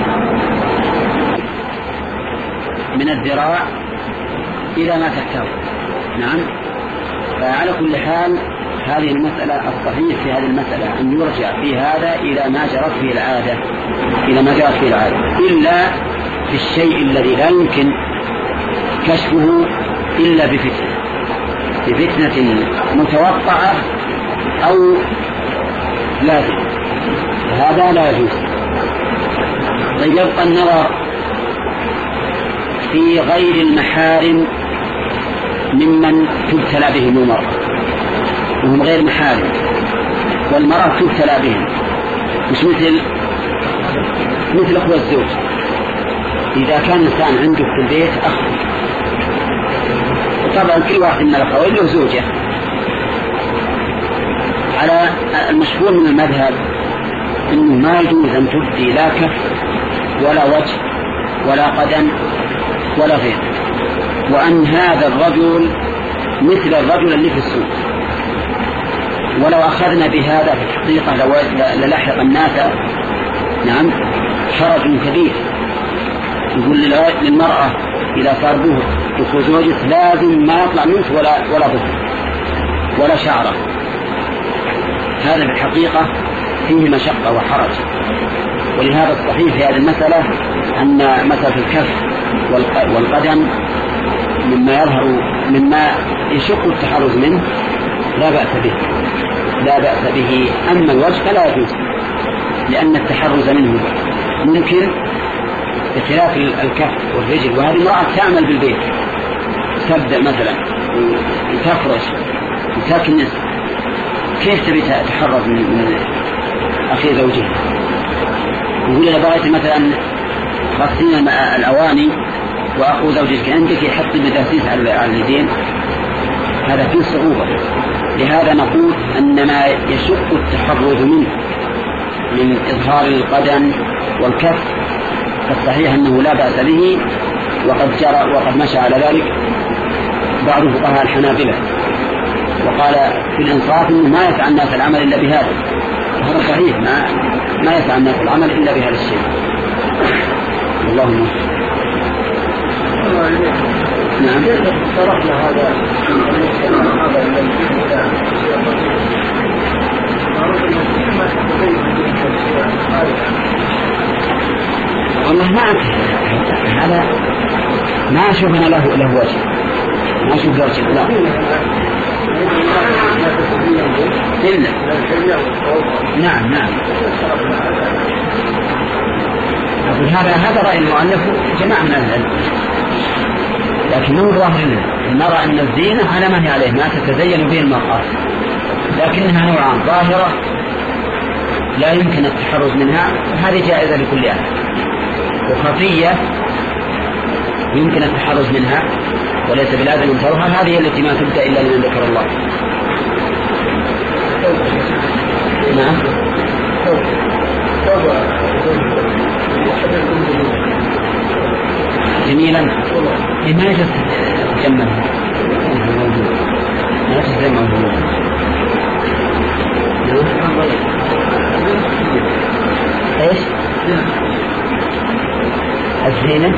Speaker 1: من الذراع إلى ما تحتوي. نعم. فعلى كل حال هذه المسألة الصحيح في هذه المسألة أن يرجع في هذا إلى ما جرت فيه العادة إلى ما جرت فيه العادة إلا في الشيء الذي لا يمكن كشفه إلا بفتنة بفتنة متوقعة أو لازم، هذا لا يجوز. طيب يبقى النظر في غير المحارم ممن تبتلى بهم المرأة، وهم غير محارم والمرأة تبتلى بهم، مش مثل مثل أخوة الزوج. إذا كان إنسان عنده في البيت أخ، وطبعا كل واحد من الأخوين له زوجة، على المشهور من المذهب إنه ما يجوز أن تبدي لا كف ولا وجه ولا قدم ولا غير، وأن هذا الرجل مثل الرجل اللي في السوق. ولو أخذنا بهذا في الحقيقة للحق الناس نعم حرج كبير. يقول للمرأة إذا صار به دخول زوجك لازم ما يطلع منك ولا ولا ضفر ولا شعره. هذا في الحقيقة فيه مشقة وحرج. ولهذا الصحيح في هذه المسألة أن مسألة الكف والقدم مما يظهر مما يشق التحرز منه لا بأس به لا بأس به. أما الوجه فلا يجوز، لأن التحرز منه ممكن بخلاف الكف والرجل. وهذه امرأة تعمل بالبيت تبدأ مثلا وتفرش وتكنس، كيف تبي تتحرز من أخي زوجها؟ يقول إذا بغيت مثلا غسلين الأواني وأخو زوجك عندك يحط بداسيس على اليدين، هذا فيه صعوبة. لهذا نقول أن ما يشق التحرز منه من إظهار القدم والكف فالصحيح أنه لا بأس به، وقد جرى وقد مشى على ذلك بعض فقهاء الحنابلة، وقال في الإنصاف أنه ما يسعى الناس العمل إلا بهذا. هذا صحيح، ما ما يسعى الناس العمل إلا بهذا الشيء. اللهم نعم.
Speaker 2: شرحنا هذا
Speaker 1: والله ما هذا ما أشوف أنا له له وجه، ما أشوف له وجه. لا إلا نعم نعم. هذا هذا رأي المؤلف جماعة من العلم، لكن من ظاهر لنا نرى أن الزينة على ما هي عليه، ما تتزين به المرأة، لكنها نوعان: ظاهرة لا يمكن التحرز منها، هذه جائزة لكل أحد، وخفية يمكن التحرز منها وليس بلازم أن تروها، هذه التي ما تبدأ إلا لمن ذكر الله. نعم. جميلا. ما يجب تجمل، ما يجب زي ما هو. ايش الزينة؟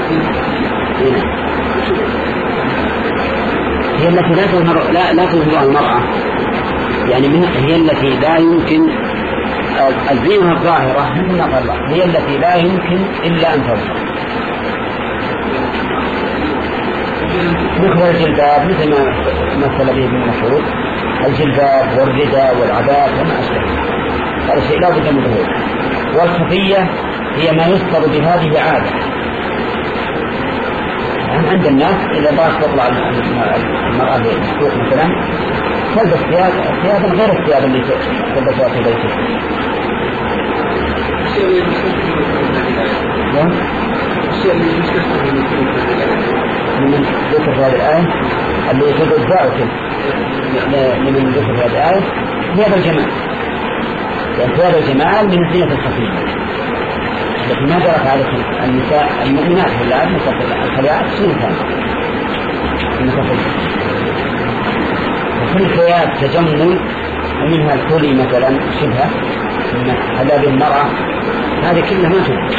Speaker 1: هي التي لا تظهر لا لا تظهر المرأة، يعني من هي التي لا يمكن الزينة الظاهرة هي التي لا يمكن إلا أن تظهر، مثل الجلباب، مثل ما مثل به ابن مسعود، الجلباب والرداء والعباءة وما أشبه، هذا شيء لا بد من ظهوره. والخفية هي ما يستر بهذه عادة، يعني عند الناس إذا بغت تطلع المرأة للسوق مثلا تلبس ثياب ثيابا غير الثياب اللي تلبسها في بيتها. من ذكر هذه الآية اللي يجب الزاوية من ذكر هذه الآية ثياب الجمال، يعني ثياب الجمال من الزينة الخفية، لكن ما جرت على النساء المؤمنات في الآن الخليعات سنة المتخلفة، وكل ثياب تجمل ومنها الكولي مثلا شبهة من حلال المرأة، هذه كلها ما تبقى.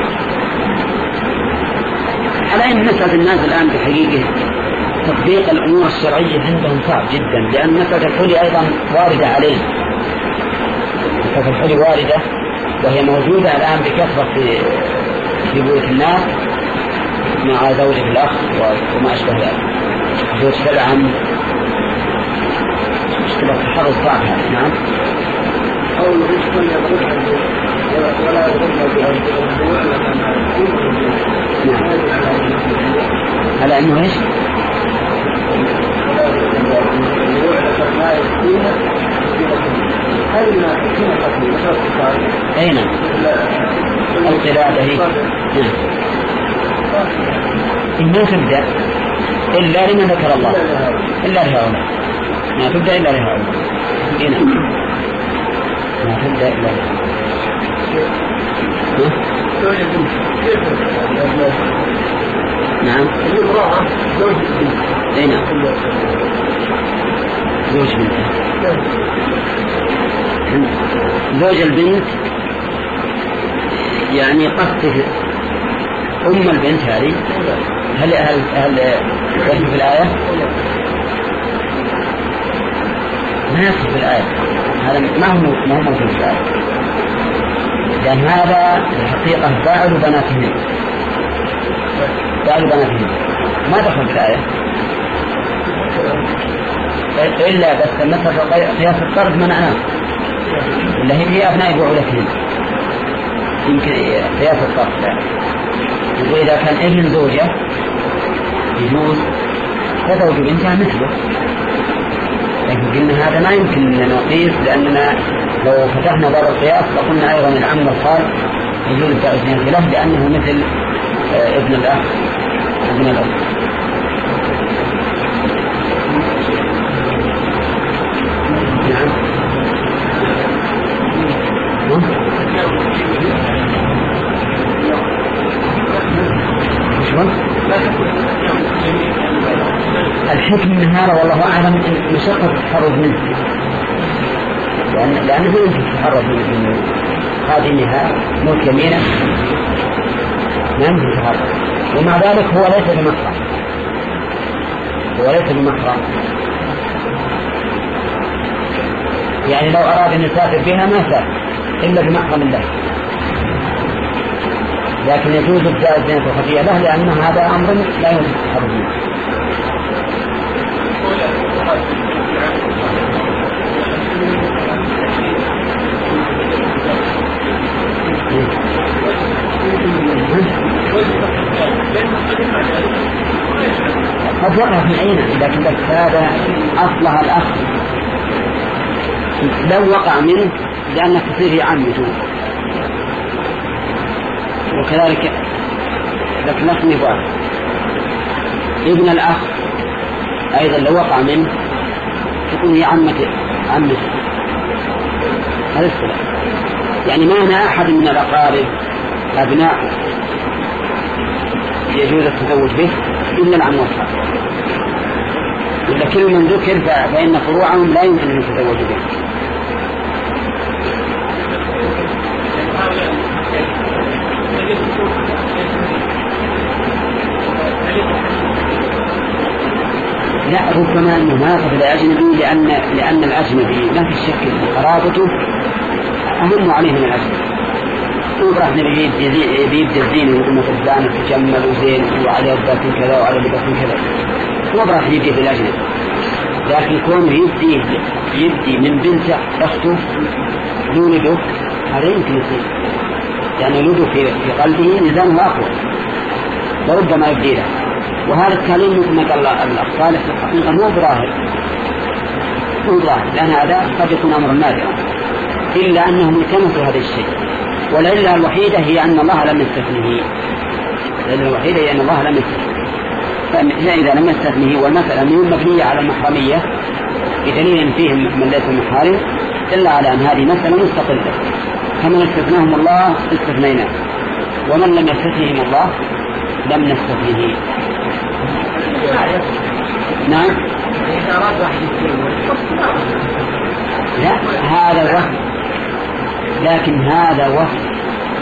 Speaker 1: على أن مسألة الناس الآن بحقيقة تطبيق الأمور الشرعية عندهم صعب جدا، لأن مسألة الحلي أيضا واردة عليه، مسألة الحلي واردة وهي موجودة الآن بكثرة في في بيوت الناس مع زوجة الأخ وما أشبه ذلك، زوج العم، مشكلة الحرص صعب هذا. نعم.
Speaker 2: أو يقول ولا يقول
Speaker 1: على أنه إيش؟ أين؟ القلادة هي. ما تبدأ إلا لمن ذكر الله، إلا لهؤلاء، ما تبدأ إلا لهؤلاء. هنا ما تبدأ إلا لهؤلاء. نعم. أي نعم. زوج بنته. زوج البنت يعني قصده أم البنت هذه، هل هل هل يكتب في الآية؟ ما يكتب في الآية، هذا ما هو ما هو موجود في الآية، لأن هذا الحقيقة فاعل بناتهم، فاعل بناتهم ما دخل في الآية إلا بس مثل قياس الطرد منعناه، إلا هي أبناء بعولتهم، يمكن قياس الطرد. وإذا كان ابن زوجة يجوز فزوج بنتها مثله، لكن قلنا هذا ما يمكن أن نقيس، لأننا لو فتحنا باب القياس لقلنا أيضا العم والخال يجوز التأذين له، لأنه مثل ابن الأخ ابن الأخ. نعم. الحكم من هذا والله أعلم مشقة التحرز منه، لأن لأنه يمكن التحرز من خادمها ملك يمينه، ما يمكن التحرز. ومع ذلك هو ليس بمحرم، هو ليس بمحرم، يعني لو أراد أن يسافر بها ما سافر إلا بمحرم الله، لكن يجوز ابداء الزينة الخفية له لأن هذا أمر لا يجوز التحرز منه. قد وقع في عينه، لكن بس هذا أصلها الأخ لو وقع منه لأنك تصير عمته، وكذلك لكن نفس نفاق ابن الأخ أيضا لو وقع منه تكون هي عمته عمته. هذا السبب، يعني ما هنا أحد من الأقارب أبناء يجوز التزوج به إلا العم والخال، ولا كل من ذكر فإن فروعهم لا يمكن أن يتزوج به. لا، ربما أنه ما يقف الأجنبي لأن لأن الأجنبي ما في شك أن قرابته أهم عليه من الأجنبي. وراح نبي يبدأ الزين ويقول مثل فلان تجمل وزين وعليه لباس كذا وعليه لباس كذا، وراح يبدأ في الأجنبي، لكن كونه يبدي يبدي من بنت أخته لولده هذا يمكن يصير، يعني ولده في في قلبه نزامه أقوى، وربما يبدي له. وهذا التعليم مثل ما قال الأخ صالح في الحقيقة مو ظاهر، مو ظاهر، لأن هذا قد يكون أمرا نادرا، إلا أنهم التمسوا هذا الشيء. والعلة الوحيدة هي أن الله لم يستثنه، العلة الوحيدة هي أن الله لم يستثنه، فإذا لم يستثنه والمسألة منهم مبنية على المحرمية بدليل فيهم من ليس محارم، دل على أن هذه مسألة مستقلة، فمن استثناهم الله استثنيناه، ومن لم يستثنهم الله لم نستثنه. نعم. لا، هذا وهم، لكن هذا وهم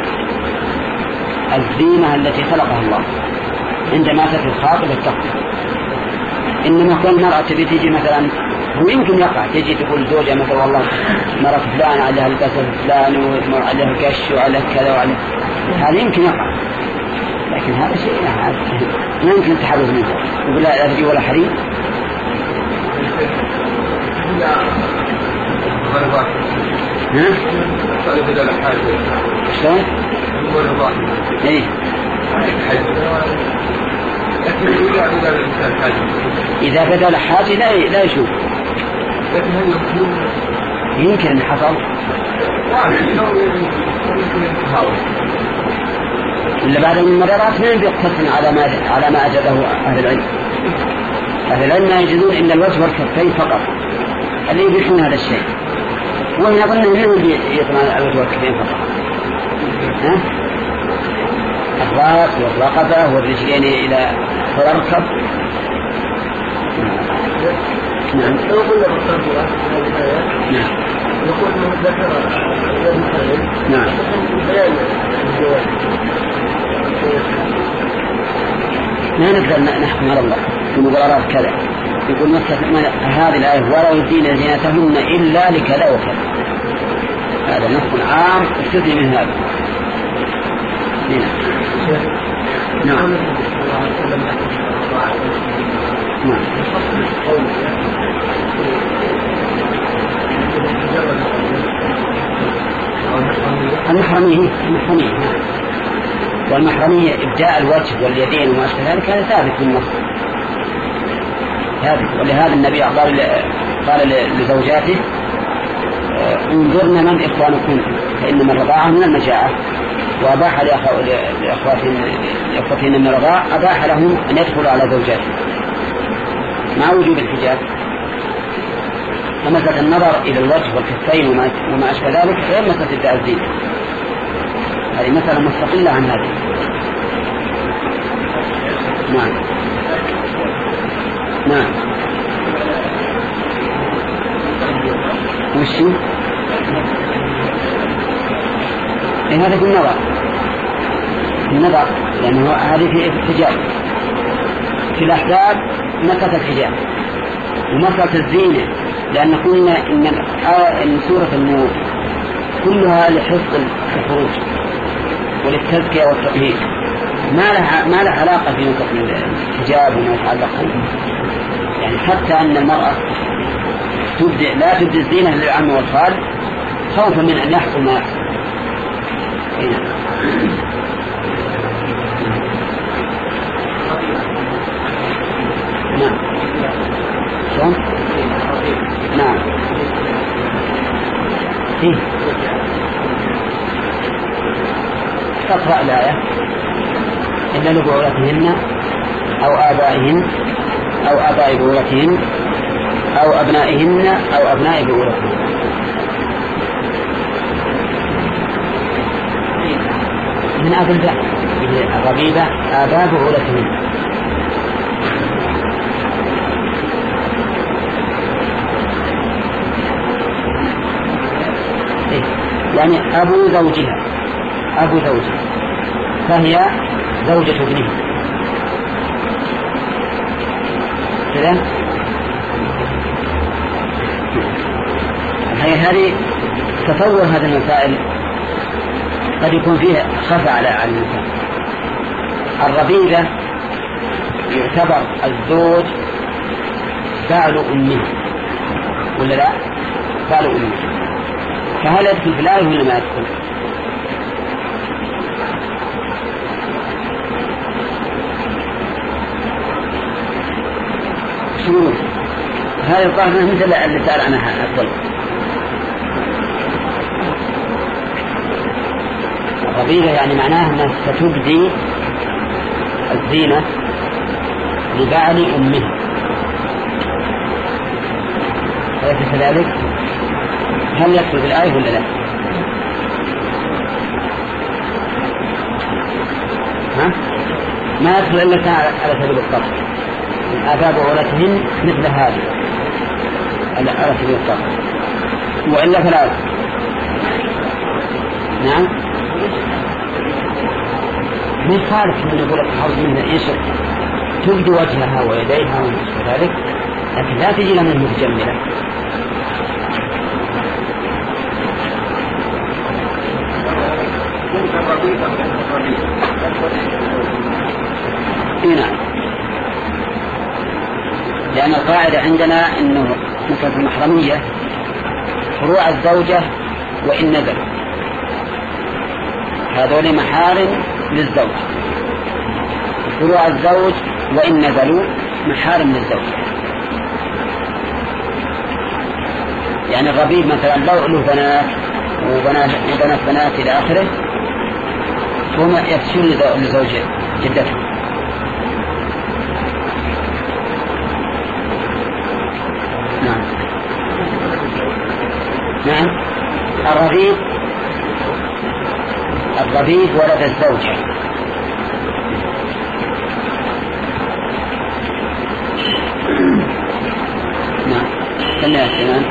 Speaker 1: الزينة التي خلقها الله عندما تأتي الخاطب التقوى. إنما كل مرأة تبي تيجي مثلا، هو يمكن يقع تجي تقول زوجها مثلا والله مرة فلان عليها البس فلان وعليها القش وعليها كذا وعليها، هذا يمكن يقع، لكن هذا شيء لا يمكن التحرز منه. يقول لا تجي ولا حريم. ها؟ شلون؟ ايه إذا بدأ لحاجة لا لا يشوف، يمكن أن حصل إلا بعد من المرارات من بيقتصن على ما على ما أجده أهل العلم. أهل العلم لا يجدون إلا الوجه والكفين فقط اللي يبيحون هذا الشيء، وهم يظنون أنهم يطمع الوجه والكفين فقط. ها؟ الرأس والرقبة والرجلين إلى الركب. نعم. نعم. نعم. ما نقدر نحكم على الله في مقررات كذا، يقول مثلا هذه الآية ولا يدين زينتهن إلا لكذا وكذا، هذا نص عام استثني من هذا. نعم. نعم. المحرمية المحرمية والمحرمية إبداء الوجه واليدين وما أشبه ذلك هذا ثابت في النص ثابت. ولهذا النبي قال قال لزوجاته انظرن من إخوانكم فإنما الرضاعة من المجاعة، وأباح لأخواتهن من الرضاع أباح لهم أن يدخلوا على زوجاتهم مع وجوب الحجاب. فمسألة النظر إلى الوجه والكفين وما أشبه ذلك غير مسألة إبداء الزينة، هذه مسألة مستقلة عن هذه. نعم. نعم. وشي؟ إيه هذا في النظر. النظر، لأنه هذه في الحجاب. في الأحزاب نقص الحجاب ومسرة الزينة، لأن قلنا إن, إن سورة النور كلها لحفظ الفروج وللتزكية والتطهير، ما لها ما لها علاقة في نقص الحجاب وما يتعلق به. يعني حتى أن المرأة تبدأ لا تبدي الزينة للعم والخال خوفا من أن يحصل ما يحصل. نعم شلون؟ نعم إيه تقرأ الآية إلا لبعولتهن أو آبائهن أو آباء بعولتهن أو أبنائهن أو أبناء بعولتهن. من أب الباء الربيبة آباء بعولتهن. يعني أبو زوجها أبو زوجها فهي زوجة ابنه كذا. هي هذه تصور هذه المسائل قد يكون فيها خفى على الإنسان. الربيبة يعتبر الزوج فعل أمه ولا لا؟ فعل أمه، فهل يدخل في الآية ولا ما يدخل؟ شنو هذه القاعدة مثل اللي سأل عنها الطلب. الربيبة يعني معناها أنها ستبدي الزينة لبعل أمها، أليس كذلك؟ هل يدخل في الآية ولا لا؟ ها؟ ما يدخل إلا كان على سبيل القصد. آباء بعولتهن مثل هذه على سبيل القصد، وإلا فلا يدخل. نعم من خالف من يقول الحرب منها يشر تبدو وجهها ويديها ومثل ذلك، لكن لا تجي لنا المتجملة. نعم، لأن القاعدة عندنا أنه مثل المحرمية فروع الزوجة وإن نزلوا هذول محارم للزوج، فروع الزوج وإن نزلوا محارم للزوج. يعني الربيب مثلا لو له بنات وبنات وبنات بنات إلى آخره ثم يفسون لزوج جدته. نعم نعم الربيب الربيب ولد الزوجة. نعم سمع السلام.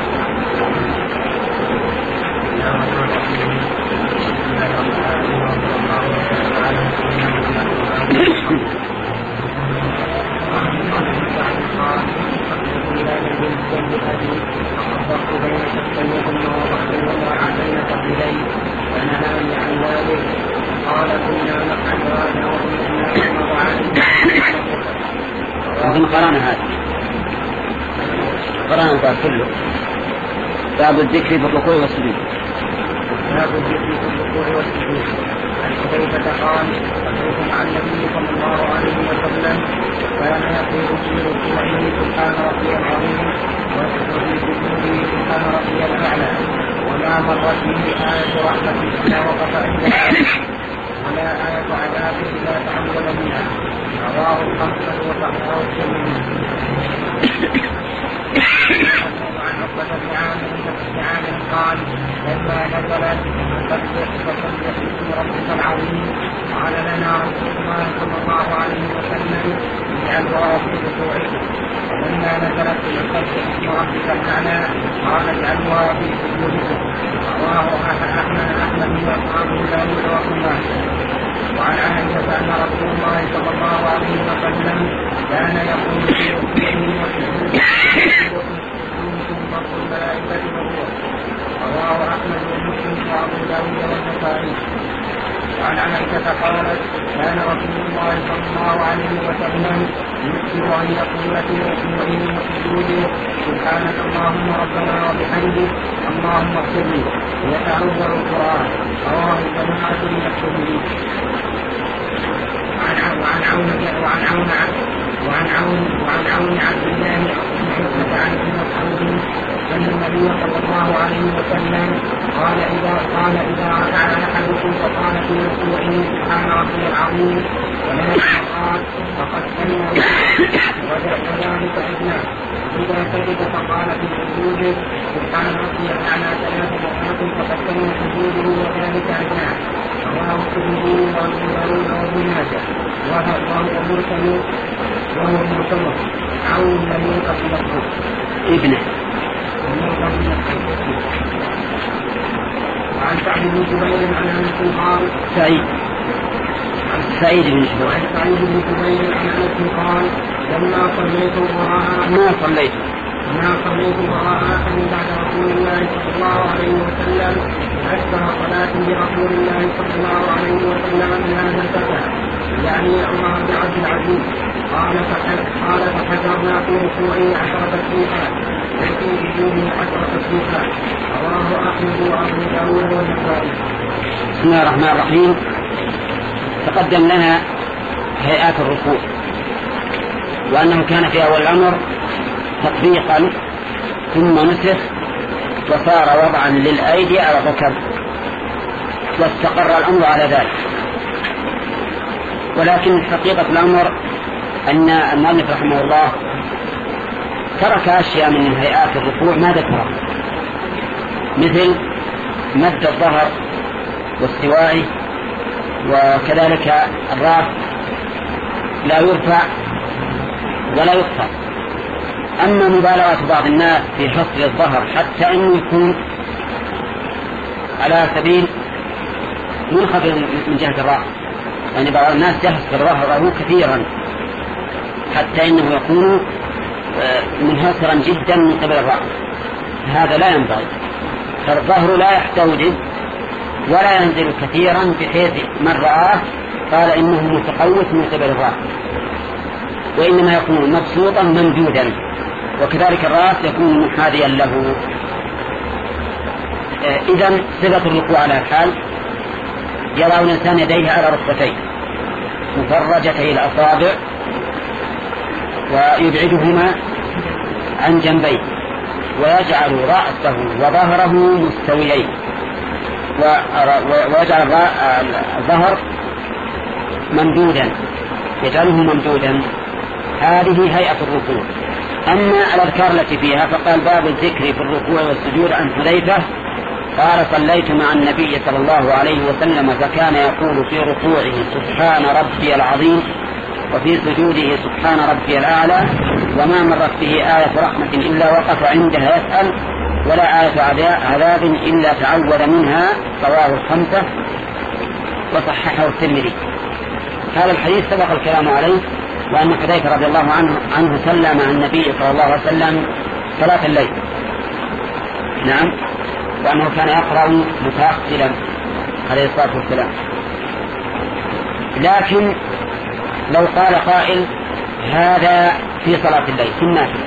Speaker 1: لكن قرانا هذا قرانا الباب كله، باب الذكر في الركوع والسجود.
Speaker 2: باب الذكر في الركوع والسجود. عن حذيفة قال صليت مع النبي صلى الله عليه وسلم كان يقول في ركوعه سبحان ربي العظيم وفي سجوده سبحان ربي الاعلى، وما مرت به آية رحمة إلا وقف عندها ولا آية عذاب إلا تعود منها. رواه الخمسة وصححه الترمذي. عن عقبة بن عامر قال لما نزلت فسبح فسبح باسم ربك العظيم قال لنا رسول الله صلى الله عليه وسلم اجعلها في ركوعك، ولما نزلت فسبح باسم ربك الاعلى قال اجعلها في سجودك. رواه احمد احمد واصحابه داود وابن ماجه. وعن عائشة أن رسول الله صلى الله عليه وسلم كان يقول في ركوعه وسجوده ثم الملائكة والروح. رواه أحمد ومسلم وأبو داود والنسائي. وعن عائشة قالت كان رسول الله صلى الله عليه وسلم يكثر أن يقول في ركوعه وسجوده سبحانك اللهم ربنا وبحمدك اللهم اغفر لي ويتعوذ القرآن. رواه الجماعة من الترمذي. وعن عون وعن عون وعن عون وعن عون عبد الله بن حسنة عن ابن مسعود أن النبي صلى الله عليه وسلم قال إذا قال إذا ركع أحدكم فقال في ركوعه سبحان ربي العظيم ثلاث مرات فقد سمع وذلك أدنى. إذا سجد فقال في سجوده سبحان ربي الأعلى ثلاث مرات فقد سمع سجوده وذلك أدنى. رواه الترمذي وأبو داود وابن ماجه وهو مرسل وهو مرسل عون لم ينقص له
Speaker 1: ابنه.
Speaker 2: وعن سعد بن جبير عن انس قال
Speaker 1: سعيد سعيد بن جبير
Speaker 2: وعن سعيد بن جبير عن انس قال لما صليت وراء
Speaker 1: ما صليت
Speaker 2: ما صليت وراء احد بعد رسول الله صلى الله عليه وسلم اكثر صلاه برسول الله صلى الله عليه وسلم من هذا الفتى يعني عمر بن عبد العزيز. قال قال فحجرنا في ركوعه عشر تسبيحات وفي سجوده عشر تسبيحات. رواه احمد وابو داود والنسائي.
Speaker 1: بسم الله الرحمن الرحيم. تقدم لنا هيئات الركوع وأنه كان في أول الأمر تطبيقا ثم نسخ وصار وضعا للأيدي على الركب واستقر الأمر على ذلك. ولكن حقيقة الأمر أن المؤلف رحمه الله ترك أشياء من هيئات الركوع ما ذكرها مثل مد الظهر واستوائه وكذلك الراس لا يرفع ولا يخفض. أما مبالغة بعض الناس في حصر الظهر حتى أنه يكون على سبيل منخفض من جهة الرأس، يعني بعض الناس يحصر ظهره كثيرا حتى إنه يكون منحصرا جدا من قبل الرأس، هذا لا ينبغي. فالظهر لا يحتوج ولا ينزل كثيرا بحيث من رآه قال إنه متقوس من قبل الرأس، وإنما يكون مبسوطا ممدودا، وكذلك الرأس يكون محاذيا له. إذن صفة الركوع على الحال يرى الإنسان يديه على ركبتيه مفرجتي الأصابع ويبعدهما عن جنبيه ويجعل رأسه وظهره مستويين ويجعل الظهر ممدودا يجعله ممدودا. هذه هيئة الركوع. أما الأذكار التي فيها فقال باب الذكر في الركوع والسجود عن حذيفة قال صليت مع النبي صلى الله عليه وسلم فكان يقول في ركوعه سبحان ربي العظيم وفي سجوده سبحان ربي الأعلى وما مرت به آية رحمة إلا وقف عندها يسأل ولا آية عذاب إلا تعوذ منها. رواه الخمسة وصححه الترمذي. هذا الحديث سبق الكلام عليه، وأن حذيفة رضي الله عنه, عنه سلم مع النبي صلى الله عليه وسلم صلاة الليل. نعم، وأنه كان يقرأ متأخرا عليه الصلاة والسلام. لكن لو قال قائل هذا في صلاة الليل في النافلة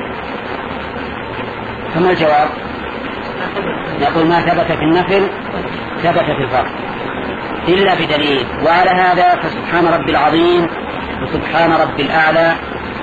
Speaker 1: فما الجواب؟ نقول ما ثبت في النفل ثبت في الفرض إلا بدليل، وعلى هذا فسبحان ربي العظيم وسبحان ربي الأعلى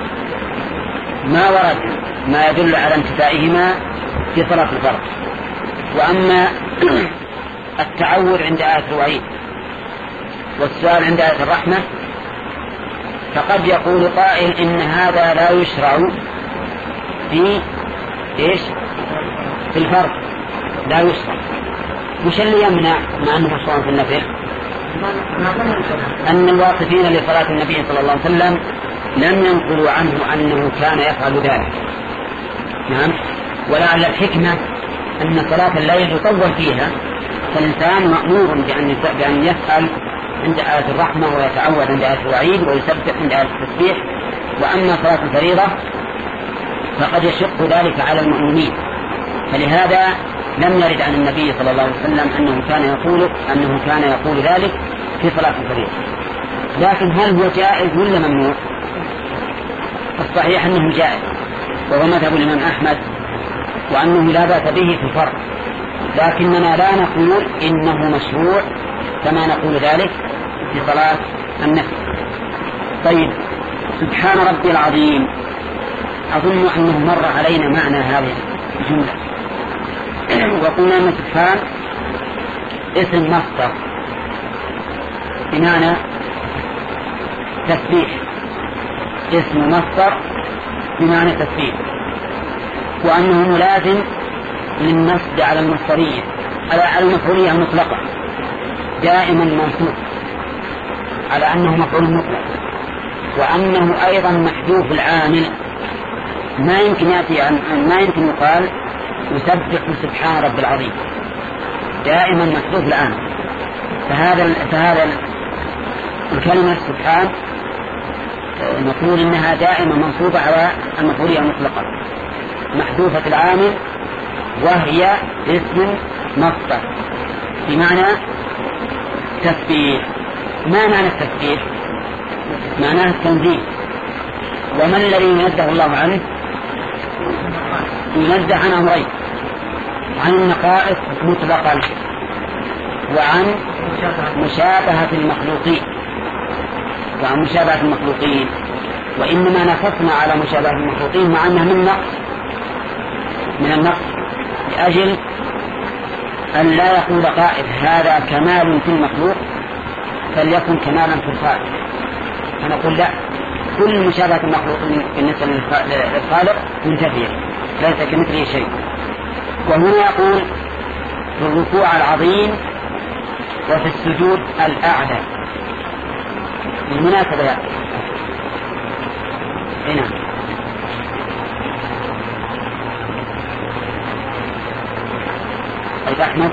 Speaker 1: ما ورد ما يدل على انتفائهما في صلاة الفرض. وأما التعوذ عند آية الوعيد والسؤال عند آية الرحمة فقد يقول قائل إن هذا لا يشرع في إيش؟ في الفرض لا يشرع. مش اللي يمنع مع أنه مشروع في النفل؟ أن الواقفين لصلاة النبي صلى الله عليه وسلم لم ينقلوا عنه أنه كان يفعل ذلك. نعم، ولعل الحكمة أن صلاة الليل يطول فيها، فالإنسان مأمور بأن بأن يسأل عند آية الرحمة ويتعود عند آية الوعيد ويسبح عند آية التسبيح. وأما صلاة الفريضة فقد يشق ذلك على المؤمنين، فلهذا لم يرد عن النبي صلى الله عليه وسلم أنه كان يقول أنه كان يقول ذلك في صلاة الفريضة. لكن هل هو جائز ولا ممنوع؟ الصحيح أنه جائز، وهو مذهب الإمام أحمد، وأنه لا بأس به في الفرض، لكننا لا نقول إنه مشروع كما نقول ذلك في صلاة النفل. طيب، سبحان ربي العظيم، أظن أنه مر علينا معنى هذه الجملة، وقلنا أن سبحان اسم مصدر بمعنى تسبيح، اسم مصدر بمعنى تسبيح، وأنه ملازم للنصب على المصدرية على المفعولية المطلقة، دائما منصوب على أنه مفعول مطلق، وأنه أيضا محذوف العامل، ما يمكن يأتي عن ما يمكن يقال يسبح سبحان رب العظيم، دائما محذوف العامل. فهذا فهذا الكلمة سبحان نقول إنها دائما منصوبة على المفعولية المطلقة محذوفة العامل، وهي اسم مصدر بمعنى تسبيح. ما معنى التسبيح؟ معناه التنزيه. ومن الذي ينزه الله عنه؟ ينزه عن أمرين: عن النقائص مطلقا، وعن مشابهة المخلوقين وعن مشابهة المخلوقين وإنما نصصنا على مشابهة المخلوقين مع أنها من نقص من النقص، لأجل أن لا يقول قائل هذا كمال في المخلوق فليكن كمالا في الخالق، فنقول لا، كل مشابهة المخلوق بالنسبة للخالق منتفية، ليس كمثله شيء. وهنا يقول في الركوع العظيم وفي السجود الأعلى، بالمناسبة يعني. هنا طيب أحمد،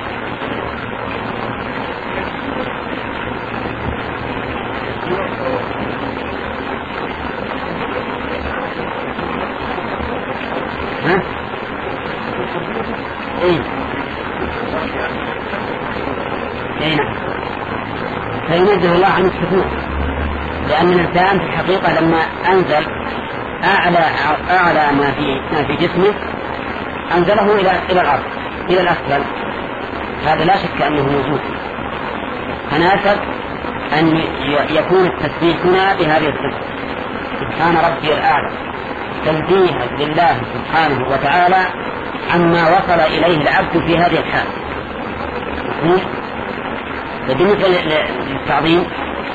Speaker 1: ها؟ ايه ايه نعم، فينزه الله عن السكون، لأن الإنسان في الحقيقة لما أنزل أعلى أعلى ما في ما في جسمه أنزله إلى إلى الأرض إلى الأسفل، هذا لا شك أنه موجود. فناسب أن يكون التسبيح هنا بهذه الصفة: سبحان ربي الأعلى، تنزيها لله سبحانه وتعالى عما وصل إليه العبد في هذه الحال. بالنسبة للتعظيم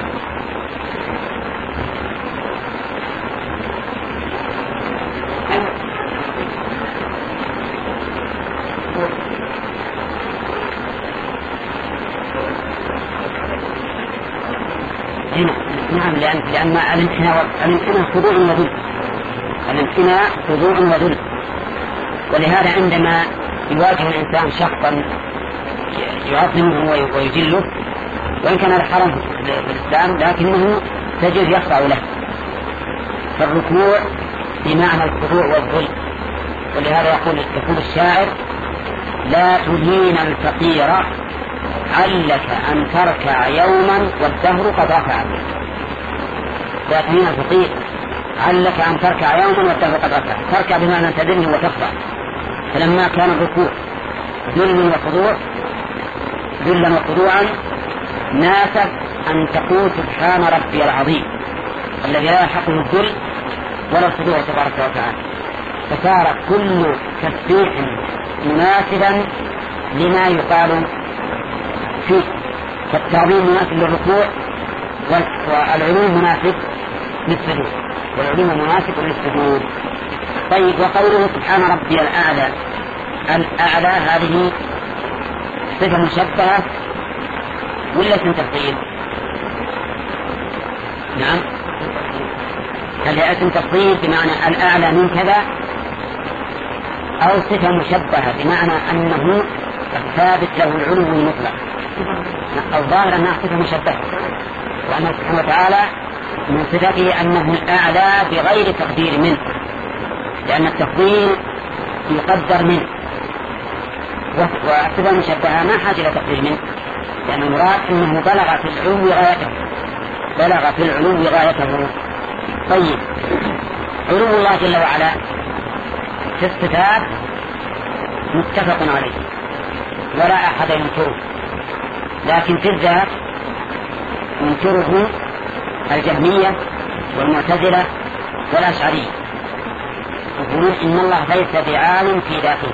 Speaker 1: نعم، لأن لأن الامتناع الامتناع خضوع وذل، الامتناع خضوع وذل، ولهذا عندما يواجه الإنسان شخصا يعظمه ويجله، وإن كان الحرم في الإسلام لكنه تجد يخضع له، فالركوع بمعنى الخضوع والذل. ولهذا يقول يقول الشاعر: لا تهين الفقير علك أن تركع يوما والدهر قد رفع. لا تهين الفقير علك أن تركع يوما والدهر قد رفع، تركع بمعنى أن تذله وتخضع. فلما كان الركوع ذل وخضوع ذلا وخضوعا ناسب أن تقول سبحان ربي العظيم الذي لا يحقه الذل ولا الخضوع تبارك وتعالى، فصار كل تسبيح مناسبا لما يقال فيه، فالتعظيم مناسب للركوع، والعلوم مناسب للسجود والعلوم مناسب للسجود. طيب، وقوله سبحان ربي الأعلى، الأعلى هذه صفة مشبهة ولا اسم تفضيل؟ نعم، هل هي اسم تفضيل بمعنى الأعلى من كذا، أو صفة مشبهة بمعنى أنه الثابت له العلو المطلق؟ الظاهر أنها صفة مشبهة، وأنه سبحانه وتعالى من صفته أنه الأعلى بغير تقدير منه، لأن التفضيل يقدر منه، والصفة المشبهة ما حاجة إلى تقدير منه، لأن المراد أنه بلغ في العلو غايته، بلغ في العلو غايته. طيب، علو الله جل وعلا في الصفات متفق عليه ولا أحد ينكره، لكن في الذات ينكره الجهمية والمعتزلة والأشعرية، يقولون إن الله ليس بعالم في ذاته،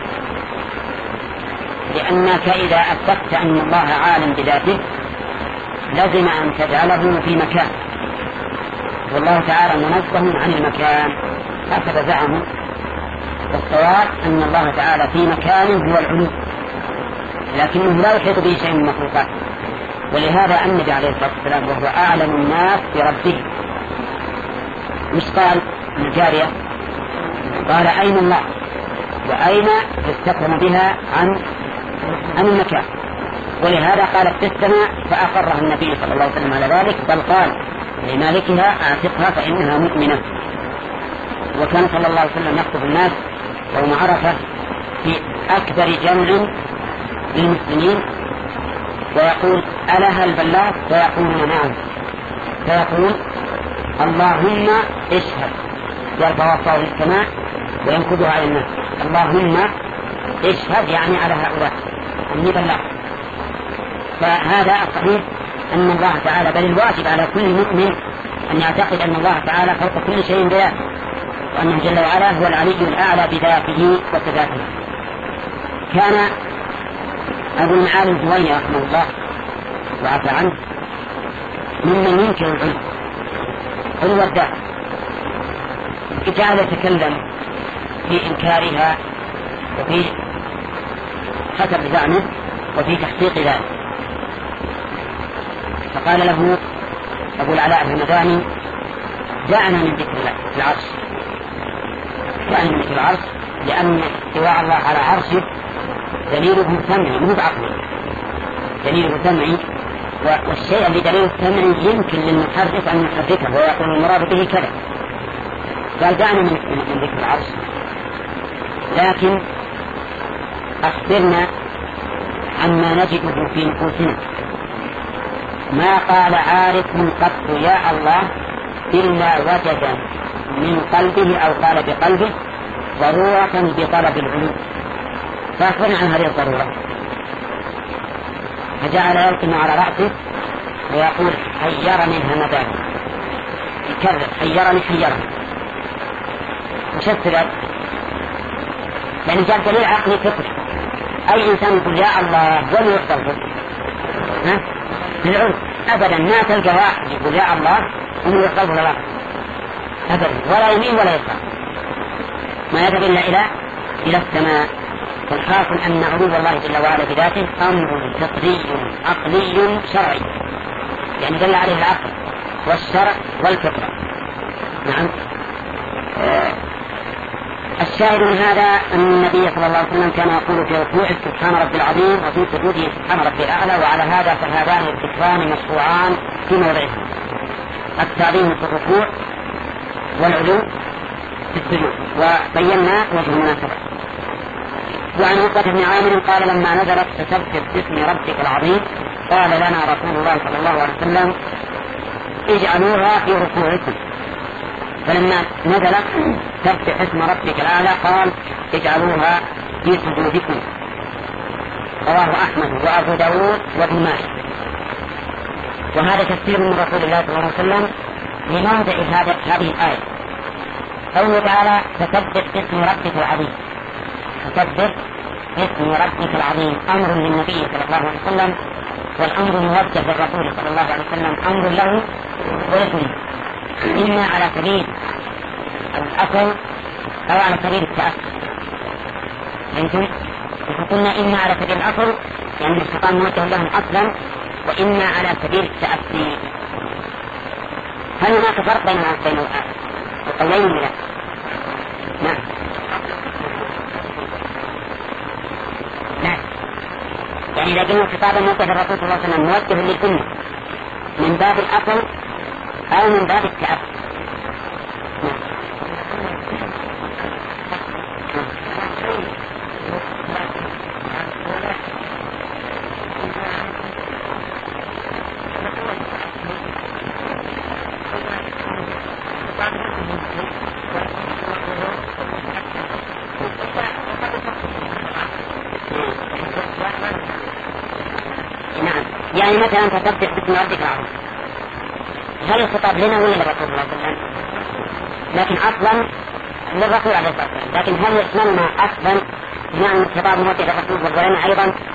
Speaker 1: لأنك إذا أثبت أن الله عالم بذاته لازم أن تجعله في مكان، والله تعالى منزه عن المكان، هكذا زعموا. والصواب أن الله تعالى في مكان هو العلو، لكنه لا يحيط به شيء من المخلوقات، ولهذا النبي عليه الصلاة والسلام وهو أعلم الناس بربه مش قال الجارية، قال أين الله، وأين استفهم بها عن عن المكان، ولهذا قالت في السماء فأقره النبي صلى الله عليه وسلم على ذلك، بل قال لمالكها أعتقها فإنها مؤمنة. وكان صلى الله عليه وسلم يخطب الناس يوم عرفة في أكبر جمع للمسلمين ويقول ألها البلاغ؟ فيقولون نعم، فيقول اللهم اشهد، يرفع صوته للسماء وينكبها على الناس، اللهم اشهد يعني على هؤلاء أني بلغ. فهذا الصحيح أن الله تعالى، بل الواجب على كل مؤمن أن يعتقد أن الله تعالى فوق كل شيء بذاته، وأنه جل وعلا هو العلي الأعلى بذاته وصفاته. كان أبو المعالي الجويني رحمه الله وعفى عنه ممن ينكر العلم، علو الذات، جعل يتكلم في إنكارها وفي حسب زعمه وفي تحقيق ذلك. فقال له أبو العلاء الهمداني دعنا من ذكر العرش، دعنا من ذكر العرش، لأن استواء الله على عرشه دليله سمعي مو بعقله، دليله سمعي، والشيء اللي دليله سمعي يمكن للمحرف أن يحركه ويقول المراد به كذا. قال دعنا من, من ذكر العرش، لكن أخبرنا عما نجده في نفوسنا. ما قال عارف قط يا الله إلا وجد من قلبه أو قال بقلبه ضرورة بطلب العلو، فأخبرنا عن هذه الضرورة. فجعل يلقم على رأسه ويقول حيرني الهمدان، يكرر حيرني حيرني. وش السبب؟ لأن جاء دليل عقلي فطري، أي إنسان يقول يا الله ولا يحضره ها بالعلم أبدا، ما تلقى واحد يقول يا الله ولا يحضره لا أبدا، ولا يمين ولا يسار، ما يذهب إلا إلى إلى السماء. والحاصل أن علو الله جل وعلا بذاته أمر فطري عقلي شرعي، يعني دل عليه العقل والشرع والفطرة. نعم. آه الشاهد من هذا أن النبي صلى الله عليه وسلم كان يقول في ركوعه سبحان ربي العظيم، وفي سجوده سبحان ربي الأعلى، وعلى هذا فهذان الذكران مشروعان في موضعهما، التعظيم في الركوع والعلو في السجود، وبينا وجه المناسبة. وعن عقبة بن عامر قال لما نزلت فسبح باسم ربك العظيم قال لنا رسول الله صلى الله عليه وسلم اجعلوها في ركوعكم، فلما نزلت سبح اسم ربك الأعلى قال اجعلوها في سجودكم. رواه أحمد وأبو داود وابن ماجه. وهذا تفسير من رسول الله صلى الله عليه وسلم لموضع هذه الآية، قوله تعالى فسبح باسم ربك العظيم. فسبح باسم ربك العظيم أمر للنبي صلى الله عليه وسلم، والأمر موجه للرسول صلى الله عليه وسلم، أمر له ولكم، إما على سبيل الأصل أو على سبيل التأثر. فهمتم؟ فقلنا إما على سبيل الأصل يعني الشيطان موجه لهم أصلا، وإما على سبيل التأثير. هل هناك فرق بين بين القولين ولا لا؟ نعم. نعم.
Speaker 3: يعني إذا قلنا خطابا موجه الرسول صلى الله عليه وسلم موجه للأمة من باب الأصل أو من باب التأثر. يعني مثلا تصدق باسم ربك العظيم، هل الخطاب لنا ولا للرسول صلى الله عليه وسلم؟ لكن أصلا للرسول عليه الصلاة والسلام، لكن هل يشملنا أصلا يعني الخطاب موجه للرسول ولنا أيضا